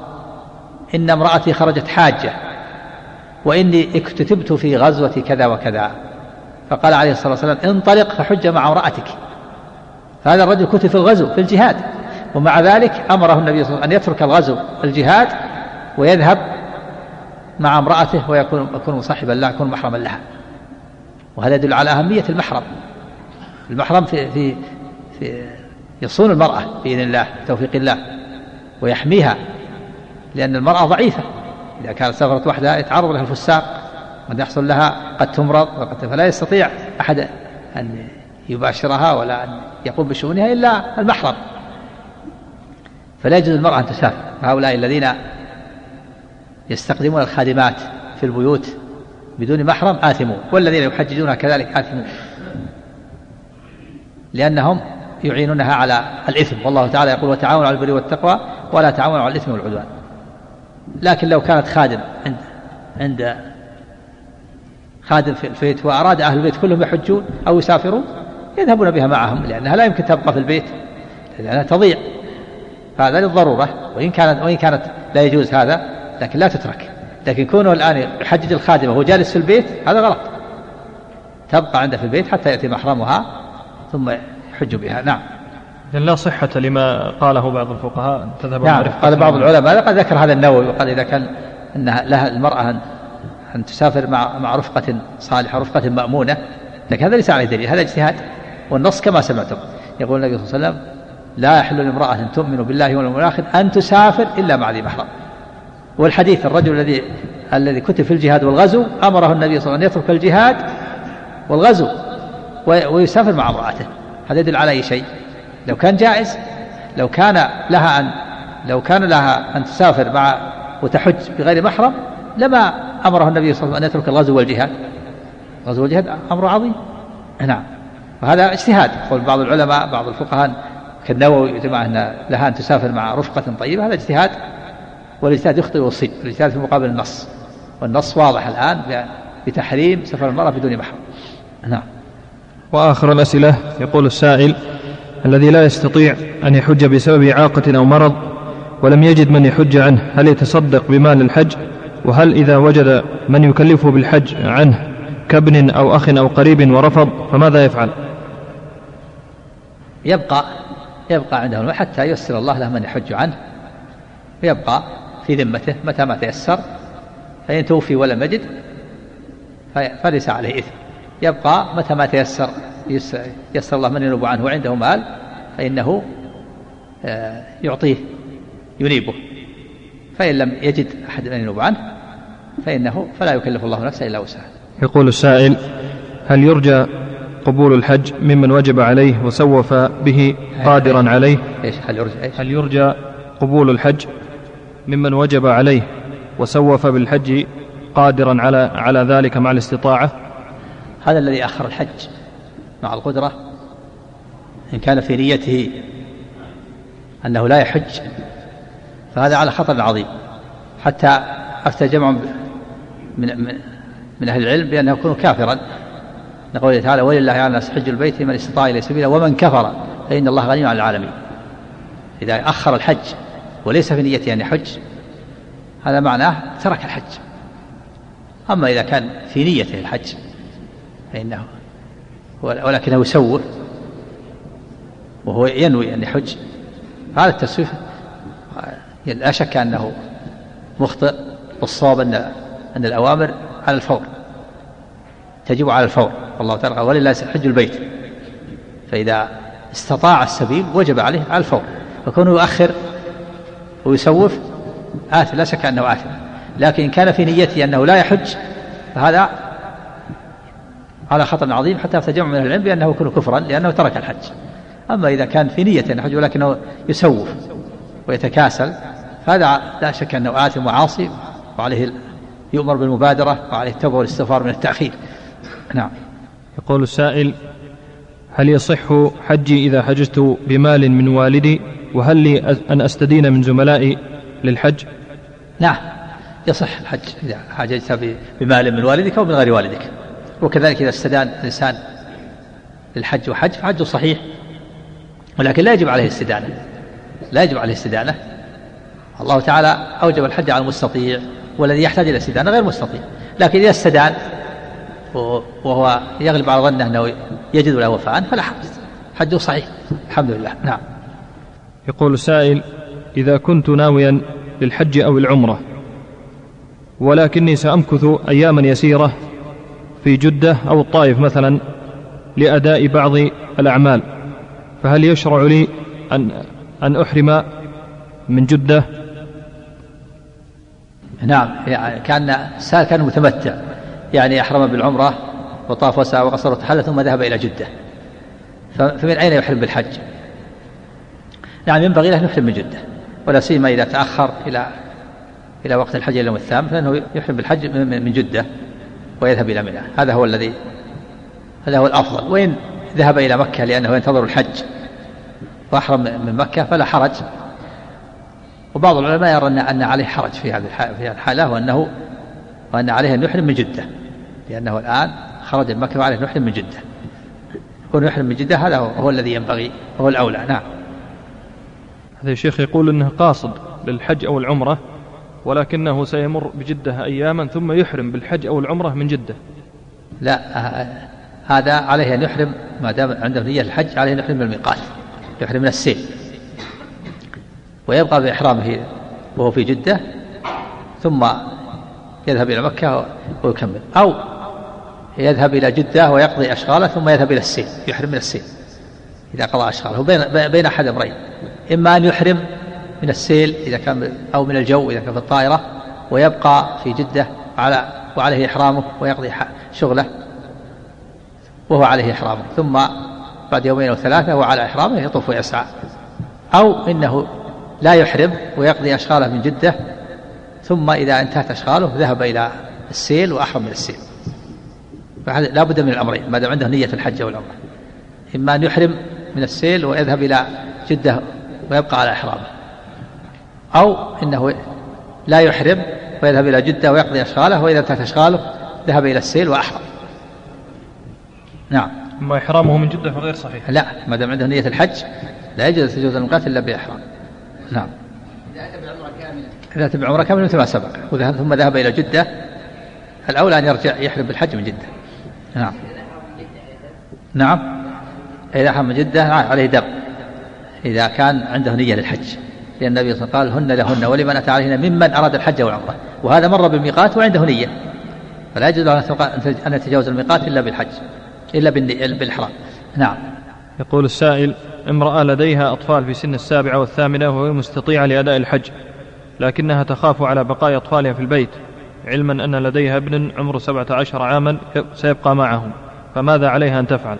إن امرأتي خرجت حاجة وإني اكتتبت في غزوة كذا وكذا. فقال عليه الصلاة والسلام: انطلق فحج مع امرأتك. هذا الرجل كتب في الغزو في الجهاد، ومع ذلك أمره النبي صلى الله عليه وسلم أن يترك الغزو الجهاد ويذهب مع امرأته ويكون مصاحبا لها، يكون محرما لها. وهذا يدل على أهمية المحرم. المحرم في يصون المرأة بإذن الله بتوفيق الله ويحميها، لأن المرأة ضعيفة إذا كانت سافرت وحدها يتعرض لها الفساق قد يحصل لها، قد تمرض فلا يستطيع أحد أن يباشرها ولا أن يقوم بشؤونها إلا المحرم. فلا يجوز المرأة أن تسافر. هؤلاء الذين يستخدمون الخادمات في البيوت بدون محرم آثمون، والذين يحججونها كذلك آثمون، لأنهم يعينونها على الإثم. والله تعالى يقول وتعاونوا على البر والتقوى ولا تعاونوا على الإثم والعدوان. لكن لو كانت خادم عند خادم في البيت وأراد أهل البيت كلهم يحجون أو يسافرون يذهبون بها معهم، لأنها لا يمكن تبقى في البيت لأنها تضيع. هذا للضرورة، وإن كانت لا يجوز هذا لكن لا تترك. لكن كونه الآن يحجج الخادمة وهو جالس في البيت هذا غلط، تبقى عنده في البيت حتى يأتي محرمها ثم يحج بها. نعم. إذن لا صحة لما قاله بعض الفقهاء تذهب. نعم. قال بعض العلماء قد ذكر هذا النووي وقال إذا كان أنها لها المرأة أن تسافر مع رفقة صالحة رفقة مأمونة، لكن هذا ليس عليه دليل، هذا اجتهاد. والنص كما سمعتم يقول النبي صلى الله عليه وسلم لا يحل لامرأة تؤمن بالله واليوم الآخر أن تسافر إلا مع ذي محرم. والحديث الرجل الذي كتب في الجهاد والغزو أمره النبي صلى الله عليه وسلم أن يترك الجهاد والغزو ويسافر مع امرأته. هذا يدل على أي شيء؟ لو كان جائز، لو كان لها أن تسافر مع وتحج بغير محرم لما أمره النبي صلى الله عليه وسلم أن يترك الغزو والجهاد. الغزو والجهاد أمر عظيم. نعم. وهذا اجتهاد. يقول بعض العلماء بعض الفقهاء كالنووي يجمع أن لها أن تسافر مع رفقة طيبة، هذا اجتهاد، والاجتهاد يخطئ ويصيب. الاجتهاد في مقابل النص، والنص واضح الآن بتحريم سفر المرأة بدون محرم. نعم. وآخر الأسئلة يقول السائل الذي لا يستطيع أن يحج بسبب إعاقة أو مرض ولم يجد من يحج عنه، هل يتصدق بمال الحج؟ وهل إذا وجد من يكلفه بالحج عنه كابن أو أخ أو قريب ورفض فماذا يفعل؟ يبقى عنده حتى ييسر الله له من يحج عنه، ويبقى في ذمته متى ما تيسر، فإن توفي ولم يجد فليس عليه إثم. يبقى متى ما تيسر يسر الله من ينوب عنه وعنده مال فإنه يعطيه ينيبه، فإن لم يجد أحد من ينوب عنه فلا يكلف الله نفسه إلا وسعها. يقول السائل هل يرجى قبول الحج ممن وجب عليه وسوف به قادرا عليه؟ هل يرجى قبول الحج ممن وجب عليه وسوف بالحج قادرا على ذلك مع الاستطاعة؟ هذا الذي أخر الحج مع القدرة إن كان في نيته أنه لا يحج فهذا على خطر عظيم، حتى أفتى جمع من أهل العلم بأنه يكون كافرا، لقوله تعالى ولله على الناس حج البيت من استطاع إليه سبيلا ومن كفر فإن الله غني عن العالمين. إذا أخر الحج وليس في نيته أن يحج هذا معناه ترك الحج. أما إذا كان في نيته الحج فإنه ولكنه يسوف وهو ينوي أن يحج، هذا التسويف لا شك أنه مخطئ، والصواب أن الأوامر على الفور تجب على الفور. والله تعالى ولله حج البيت، فإذا استطاع السبيل وجب عليه على الفور، فكونه يؤخر ويسوف آثم، لا شك أنه آثم. لكن إن كان في نيته أنه لا يحج فهذا على خطر عظيم، حتى يتجمع من العلم بأنه يكون كفرا لأنه ترك الحج. أما إذا كان في نية أن يحج ولكنه يسوف ويتكاسل فهذا لا شك أنه آثم وعاصي، وعليه يؤمر بالمبادرة وعليه التوبة والاستغفار من التأخير. نعم. يقول السائل هل يصح حجي إذا حججت بمال من والدي، وهل لي أن أستدين من زملائي للحج؟ نعم يصح الحج إذا حججت بمال من والدك أو من غير والدك، وكذلك إذا استدان الإنسان للحج وحج فحجه صحيح، ولكن لا يجب عليه استدانة. الله تعالى أوجب الحج على المستطيع، والذي يحتاج إلى استدانة غير مستطيع. لكن إذا استدان وهو يغلب على ظنه أنه يجد له وفاء فلا حرج، حجه صحيح الحمد لله. نعم. يقول السائل إذا كنت ناويا للحج أو العمرة ولكني سأمكث أياما يسيرة في جدة أو الطائف مثلا لأداء بعض الأعمال، فهل يشرع لي أن أحرم من جدة؟ نعم، يعني كان متمتع، يعني أحرم بالعمرة وطاف وسعى وقصر وتحلل ثم ذهب إلى جدة، فمن أين يحرم بالحج؟ نعم، ينبغي له أن يحرم من جدة، ولا سيما إذا تأخر إلى وقت الحج اليوم الثامن، فإنه يحرم بالحج من جدة ويذهب إلى منى. هذا هو الأفضل. وإن ذهب إلى مكة لأنه ينتظر الحج وأحرم من مكة فلا حرج. وبعض العلماء يرى أن عليه حرج في هذه الحالة، وأن عليه أن يحرم من جدة، لأنه الآن خرج من مكة وعليه أن يحرم من جدة. يكون يحرم من جدة، هذا هو الذي ينبغي وهو الأولى. نعم. هذا الشيخ يقول أنه قاصد للحج أو العمرة، ولكنه سيمر بجدة أياما ثم يحرم بالحج أو العمرة من جدة. لا، هذا عليه أن يحرم ما دام عنده نية الحج، عليه أن يحرم من الميقات، يحرم من السيل، ويبقى بإحرامه وهو في جدة، ثم يذهب إلى مكة ويكمل، أو يذهب إلى جدة ويقضي أشغاله ثم يذهب إلى السيل، يحرم من السيل إذا قضى أشغاله. بين أحد أمرين، إما أن يحرم من السيل إذا كان، أو من الجو إذا كان في الطائرة، ويبقى في جدة وعليه إحرامه ويقضي شغله وهو عليه إحرامه، ثم بعد يومين أو ثلاثة وعلى إحرامه يطوف ويسعى، أو إنه لا يحرم ويقضي أشغاله من جدة، ثم إذا انتهت أشغاله ذهب إلى السيل وأحرم من السيل. فهذا لا بد من الأمرين ما دام عنده نية الحج والعمرة، إما أن يحرم من السيل ويذهب إلى جدة ويبقى على إحرامه، أو إنه لا يحرم ويذهب إلى جدة ويقضي أشغاله، وإذا انتهت أشغاله ذهب إلى السيل وأحرم. نعم. أما إحرامه من جدة فغير صحيح. لا، ما دام عنده نية الحج لا يجوز تجوز الميقات إلا بإحرام. نعم. إذا تبع عمره كاملة مثل ما سبق ثم ذهب إلى جدة، الأولى أن يرجع يحرم بالحج من جدة. نعم. نعم، إذا أحرم من جدة عليه دم إذا كان عنده نية للحج، لأن النبي صلى الله عليه وسلم قال: هن لهن ولمن أتى عليهن ممن أراد الحج والعمرة. وهذا مر بالميقات وعنده نية، فلا يجوز أن يتجاوز الميقات إلا بالحج، إلا بالإحرام. نعم. يقول السائل: امرأة لديها أطفال في سن 7 و8 وهي مستطيعة لأداء الحج، لكنها تخاف على بقاء أطفالها في البيت، علما أن لديها ابن عمره 17 عاما سيبقى معهم، فماذا عليها أن تفعل؟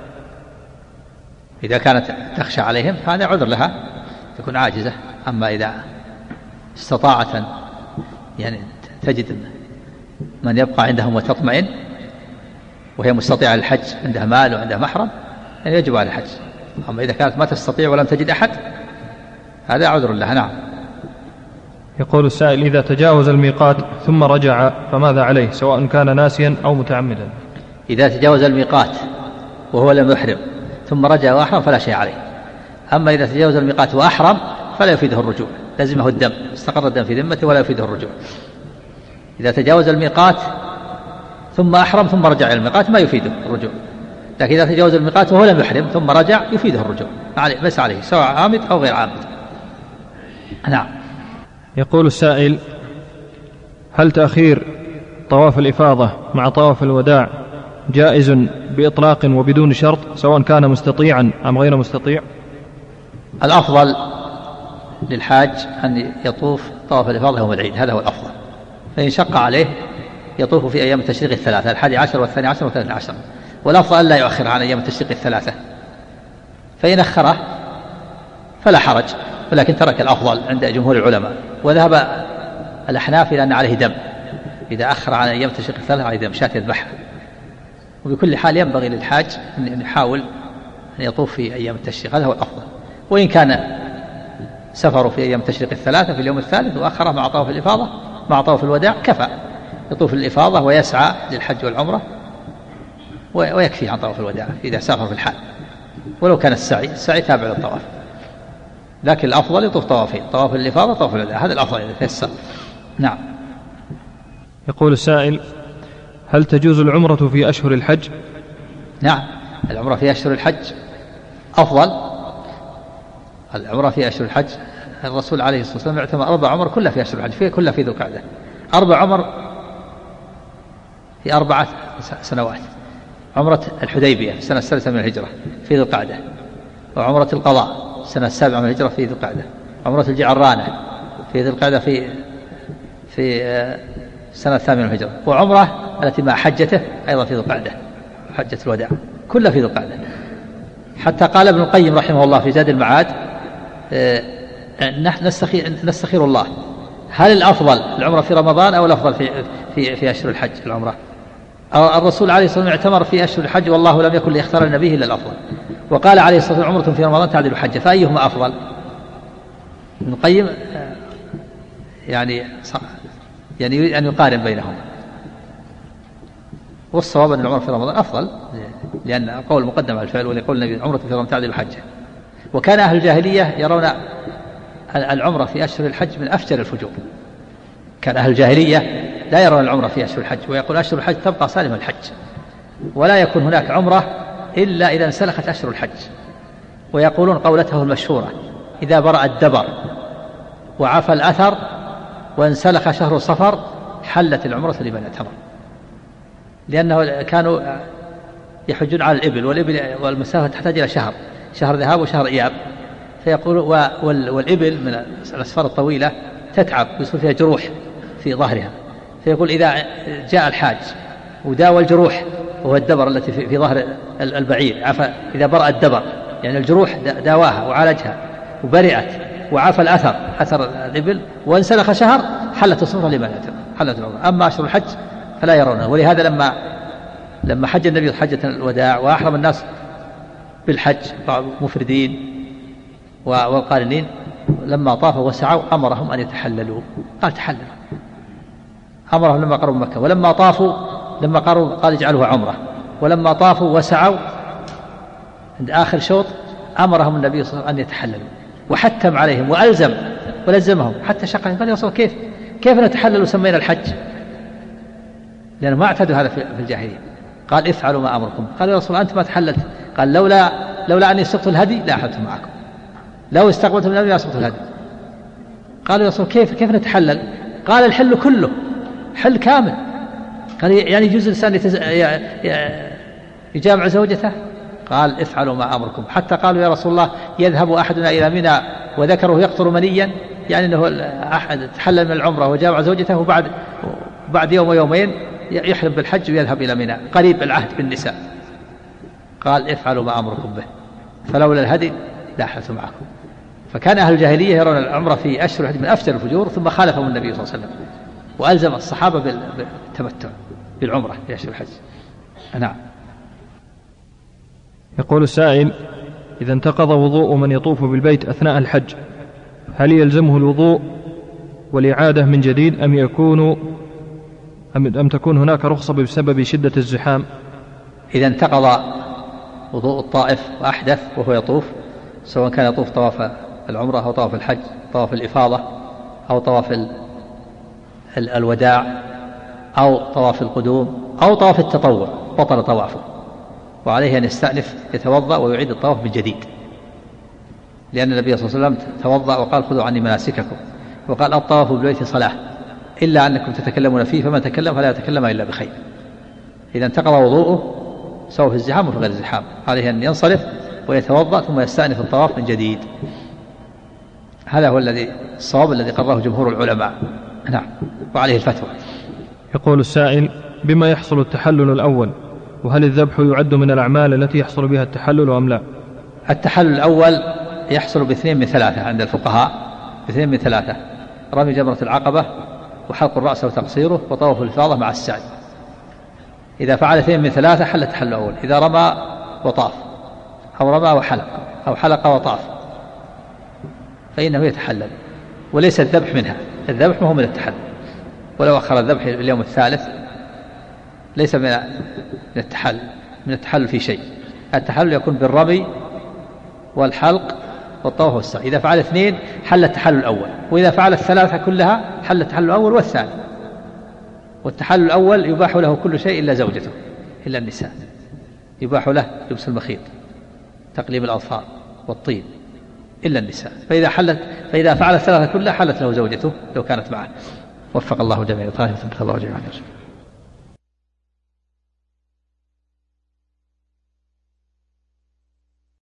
إذا كانت تخشى عليهم فهذا عذر لها، تكون عاجزة. أما إذا استطاعت يعني تجد من يبقى عندهم وتطمئن وهي مستطيعة للحج، عندها مال وعندها محرم، يعني يجب على الحج. أما إذا كانت ما تستطيع ولم تجد أحد هذا عذر لها. نعم. يقول السائل: إذا تجاوز الميقات ثم رجع فماذا عليه، سواء كان ناسيا أو متعمدا؟ إذا تجاوز الميقات وهو لم يحرم ثم رجع وأحرم فلا شيء عليه. أما إذا تجاوز الميقات وأحرم فلا يفيده الرجوع، لازمه الدم، استقر الدم في ذمته ولا يفيده الرجوع. إذا تجاوز الميقات ثم أحرم ثم رجع إلى الميقات ما يفيده الرجوع، لكن إذا تجاوز الميقات وهو لم يحرم ثم رجع يفيده الرجوع، بس عليه سواء عامد أو غير عامد. نعم. يقول السائل: هل تأخير طواف الإفاضة مع طواف الوداع جائز بإطلاق وبدون شرط، سواء كان مستطيعا أم غير مستطيع؟ الأفضل للحاج أن يطوف طواف الإفاضة يوم العيد، هذا هو الأفضل. فإن شق عليه يطوف في أيام التشريق الثلاثة، 11 و12 و13، والأفضل أن لا يؤخر عن أيام التشريق الثلاثة. فإن أخره فلا حرج، ولكن ترك الأفضل عند جمهور العلماء. وذهب الأحناف إلى أن عليه دم، إذا أخر عن أيام التشريق الثلاثة عليه دم، شاة يذبحها. وبكل حال ينبغي للحاج أن يحاول أن يطوف في أيام التشريق، هذا هو الأفضل. وإن كان سفره في أيام التشريق الثلاثة في اليوم الثالث وأخره مع طواف الإفاضة مع طواف الوداع كفى، يطوف الإفاضة ويسعى للحج والعمرة ويكفي عن طواف الوداع إذا سافر في الحال. ولو كان السعي تابع للطواف، لكن الأفضل يطوف طوافين، طواف الإفاضة طواف الوداع، هذا الأفضل إذا تيسر. نعم. يقول السائل: هل تجوز العمرة في أشهر الحج؟ نعم، العمرة في أشهر الحج أفضل. العمرة في أشهر الحج الرسول عليه الصلاة والسلام اعتمر 4 عمر كلها في أشهر الحج، كلها في ذو القعدة. 4 عمر في 4 سنوات: عمرة الحديبية في السنة 3 من الهجرة في ذي القعدة، وعمرة القضاء السنة 7 من الهجرة في ذي القعدة، عمرة الجعرانة في ذي القعدة في السنة 8 من الهجرة، وعمرة التي مع حجته أيضا في ذي القعدة، حجة الوداع، كلها في ذي القعدة. حتى قال ابن القيم رحمه الله في زاد المعاد: نستخير الله، هل الأفضل العمرة في رمضان أو الأفضل في أشهر الحج العمرة؟ الرسول عليه الصلاة والسلام اعتمر في أشهر الحج، والله لم يكن ليختار النبي إلا الأفضل، وقال عليه الصلاة والسلام: عمرة في رمضان تعدل حجة، فأيهما أفضل؟ ابن القيم يعني أن يقارن بينهما، والصواب أن العمرة في رمضان أفضل، لأن القول مقدم على الفعل، وليقول النبي: عمرة في رمضان تعدل حجة. وكان أهل الجاهلية يرون العمرة في أشهر الحج من أفجر الفجور، كان أهل الجاهلية لا يرون العمرة في أشهر الحج، ويقول: أشهر الحج تبقى سالم الحج، ولا يكون هناك عمرة إلا إذا انسلخت أشهر الحج. ويقولون قولته المشهورة: إذا برأ الدبر وعفى الأثر وانسلخ شهر صفر حلت العمرة لمن اعتمر، لأنه كانوا يحجون على الإبل، والمسافة تحتاج إلى شهر ذهاب وشهر إياب، فيقول والإبل من الأسفار الطويلة تتعب، يصير فيها جروح في ظهرها، فيقول: إذا جاء الحاج وداوى الجروح، وهو الدبر التي في ظهر البعير، عفى إذا برأ الدبر يعني الجروح داواها وعالجها وبرئت، وعفى الأثر أثر الإبل وانسلخ شهر، حلت الصفرة لمن اعتمر، حلت العمرة. أما أشهر الحج فلا يرونه. ولهذا لما حج النبي حجة الوداع وأحرم الناس بالحج مفردين والقارنين، لما طافوا وسعوا أمرهم أن يتحللوا، قال: تحللوا، أمرهم لما قربوا مكة، ولما طافوا لما قربوا قال: اجعلوها عمرة، ولما طافوا وسعوا عند آخر شوط أمرهم النبي صلى الله عليه وسلم أن يتحللوا، وحتم عليهم ولزمهم، حتى شق عليهم، قال: يا رسول الله كيف نتحلل وسمينا الحج؟ لأنه ما اعتادوا هذا في الجاهلية. قال: افعلوا ما أمركم. قال: يا رسول الله أنت ما تحللت. قال: لولا أني سقت الهدي لا أحللت معكم، لو استقبلت من النبي لا سقت الهدي. قالوا: يا رسول الله كيف نتحلل؟ قال: الحل كله، حل كامل. قال: يعني يجوز الإنسان يجامع زوجته؟ قال: افعلوا ما أمركم. حتى قالوا: يا رسول الله يذهب أحدنا إلى منى وذكره يقطر منيا، يعني أنه أحد تحلل من العمرة وجامع زوجته، وبعد يوم ويومين يحرم بالحج ويذهب إلى منى قريب العهد بالنساء. قال: افعلوا ما أمركم به، فلولا الهدي لا أحللت معكم. فكان أهل الجاهلية يرون العمرة في أشهر الحج من أفجر الفجور، ثم خالفهم النبي صلى الله عليه وسلم وألزم الصحابة بالتمتع بالعمرة في أشهر الحج. نعم. يقول السائل: إذا انتقض وضوء من يطوف بالبيت أثناء الحج، هل يلزمه الوضوء والإعادة من جديد أم تكون هناك رخصة بسبب شدة الزحام؟ إذا انتقض وضوء الطائف وأحدث وهو يطوف، سواء كان يطوف طواف العمرة أو طواف الحج، طواف الإفاضة أو طواف الوداع أو طواف القدوم أو طواف التطوع، بطل طوافه، وعليه أن يستأنف يتوضأ ويعيد الطواف من جديد، لأن النبي صلى الله عليه وسلم توضأ وقال: خذوا عني مناسككم، وقال: الطواف بالبيت صلاة إلا أنكم تتكلمون فيه، فمن تكلم فلا يتكلم إلا بخير. إذا انتقض وضوءه سواء في الزحام وفي غير الزحام، عليه أن ينصرف ويتوضأ ثم يستأنف الطواف من جديد. هذا هو الصواب الذي قرره جمهور العلماء. نعم، وعليه الفتوى. يقول السائل: بما يحصل التحلل الأول؟ وهل الذبح يعد من الأعمال التي يحصل بها التحلل أم لا؟ التحلل الأول يحصل باثنين من ثلاثة عند الفقهاء، باثنين من ثلاثة: رمي جمرة العقبة، وحلق الرأس وتقصيره، وطواف الإفاضة مع السعي. إذا فعل اثنين من ثلاثة حل التحلل الأول: إذا رمى وطاف، أو رمى وحلق، أو حلق وطاف، فإنه يتحلل، وليس الذبح منها. الذبح ما هو من التحلل، ولو أخر الذبح اليوم الثالث ليس من التحلل في شيء. التحلل يكون بالرمي والحلق والطواف والسعي. إذا فعل اثنين حل التحلل الأول، وإذا فعل الثلاثة كلها حل التحلل الأول والثاني. والتحلل الأول يباح له كل شيء إلا زوجته، إلا النساء، يباح له لبس المخيط، تقليم الأظفار والطيب، إلا النساء. فإذا فعل الثلاثة كلها حلت له زوجته لو كانت معه. وفق الله جميعا.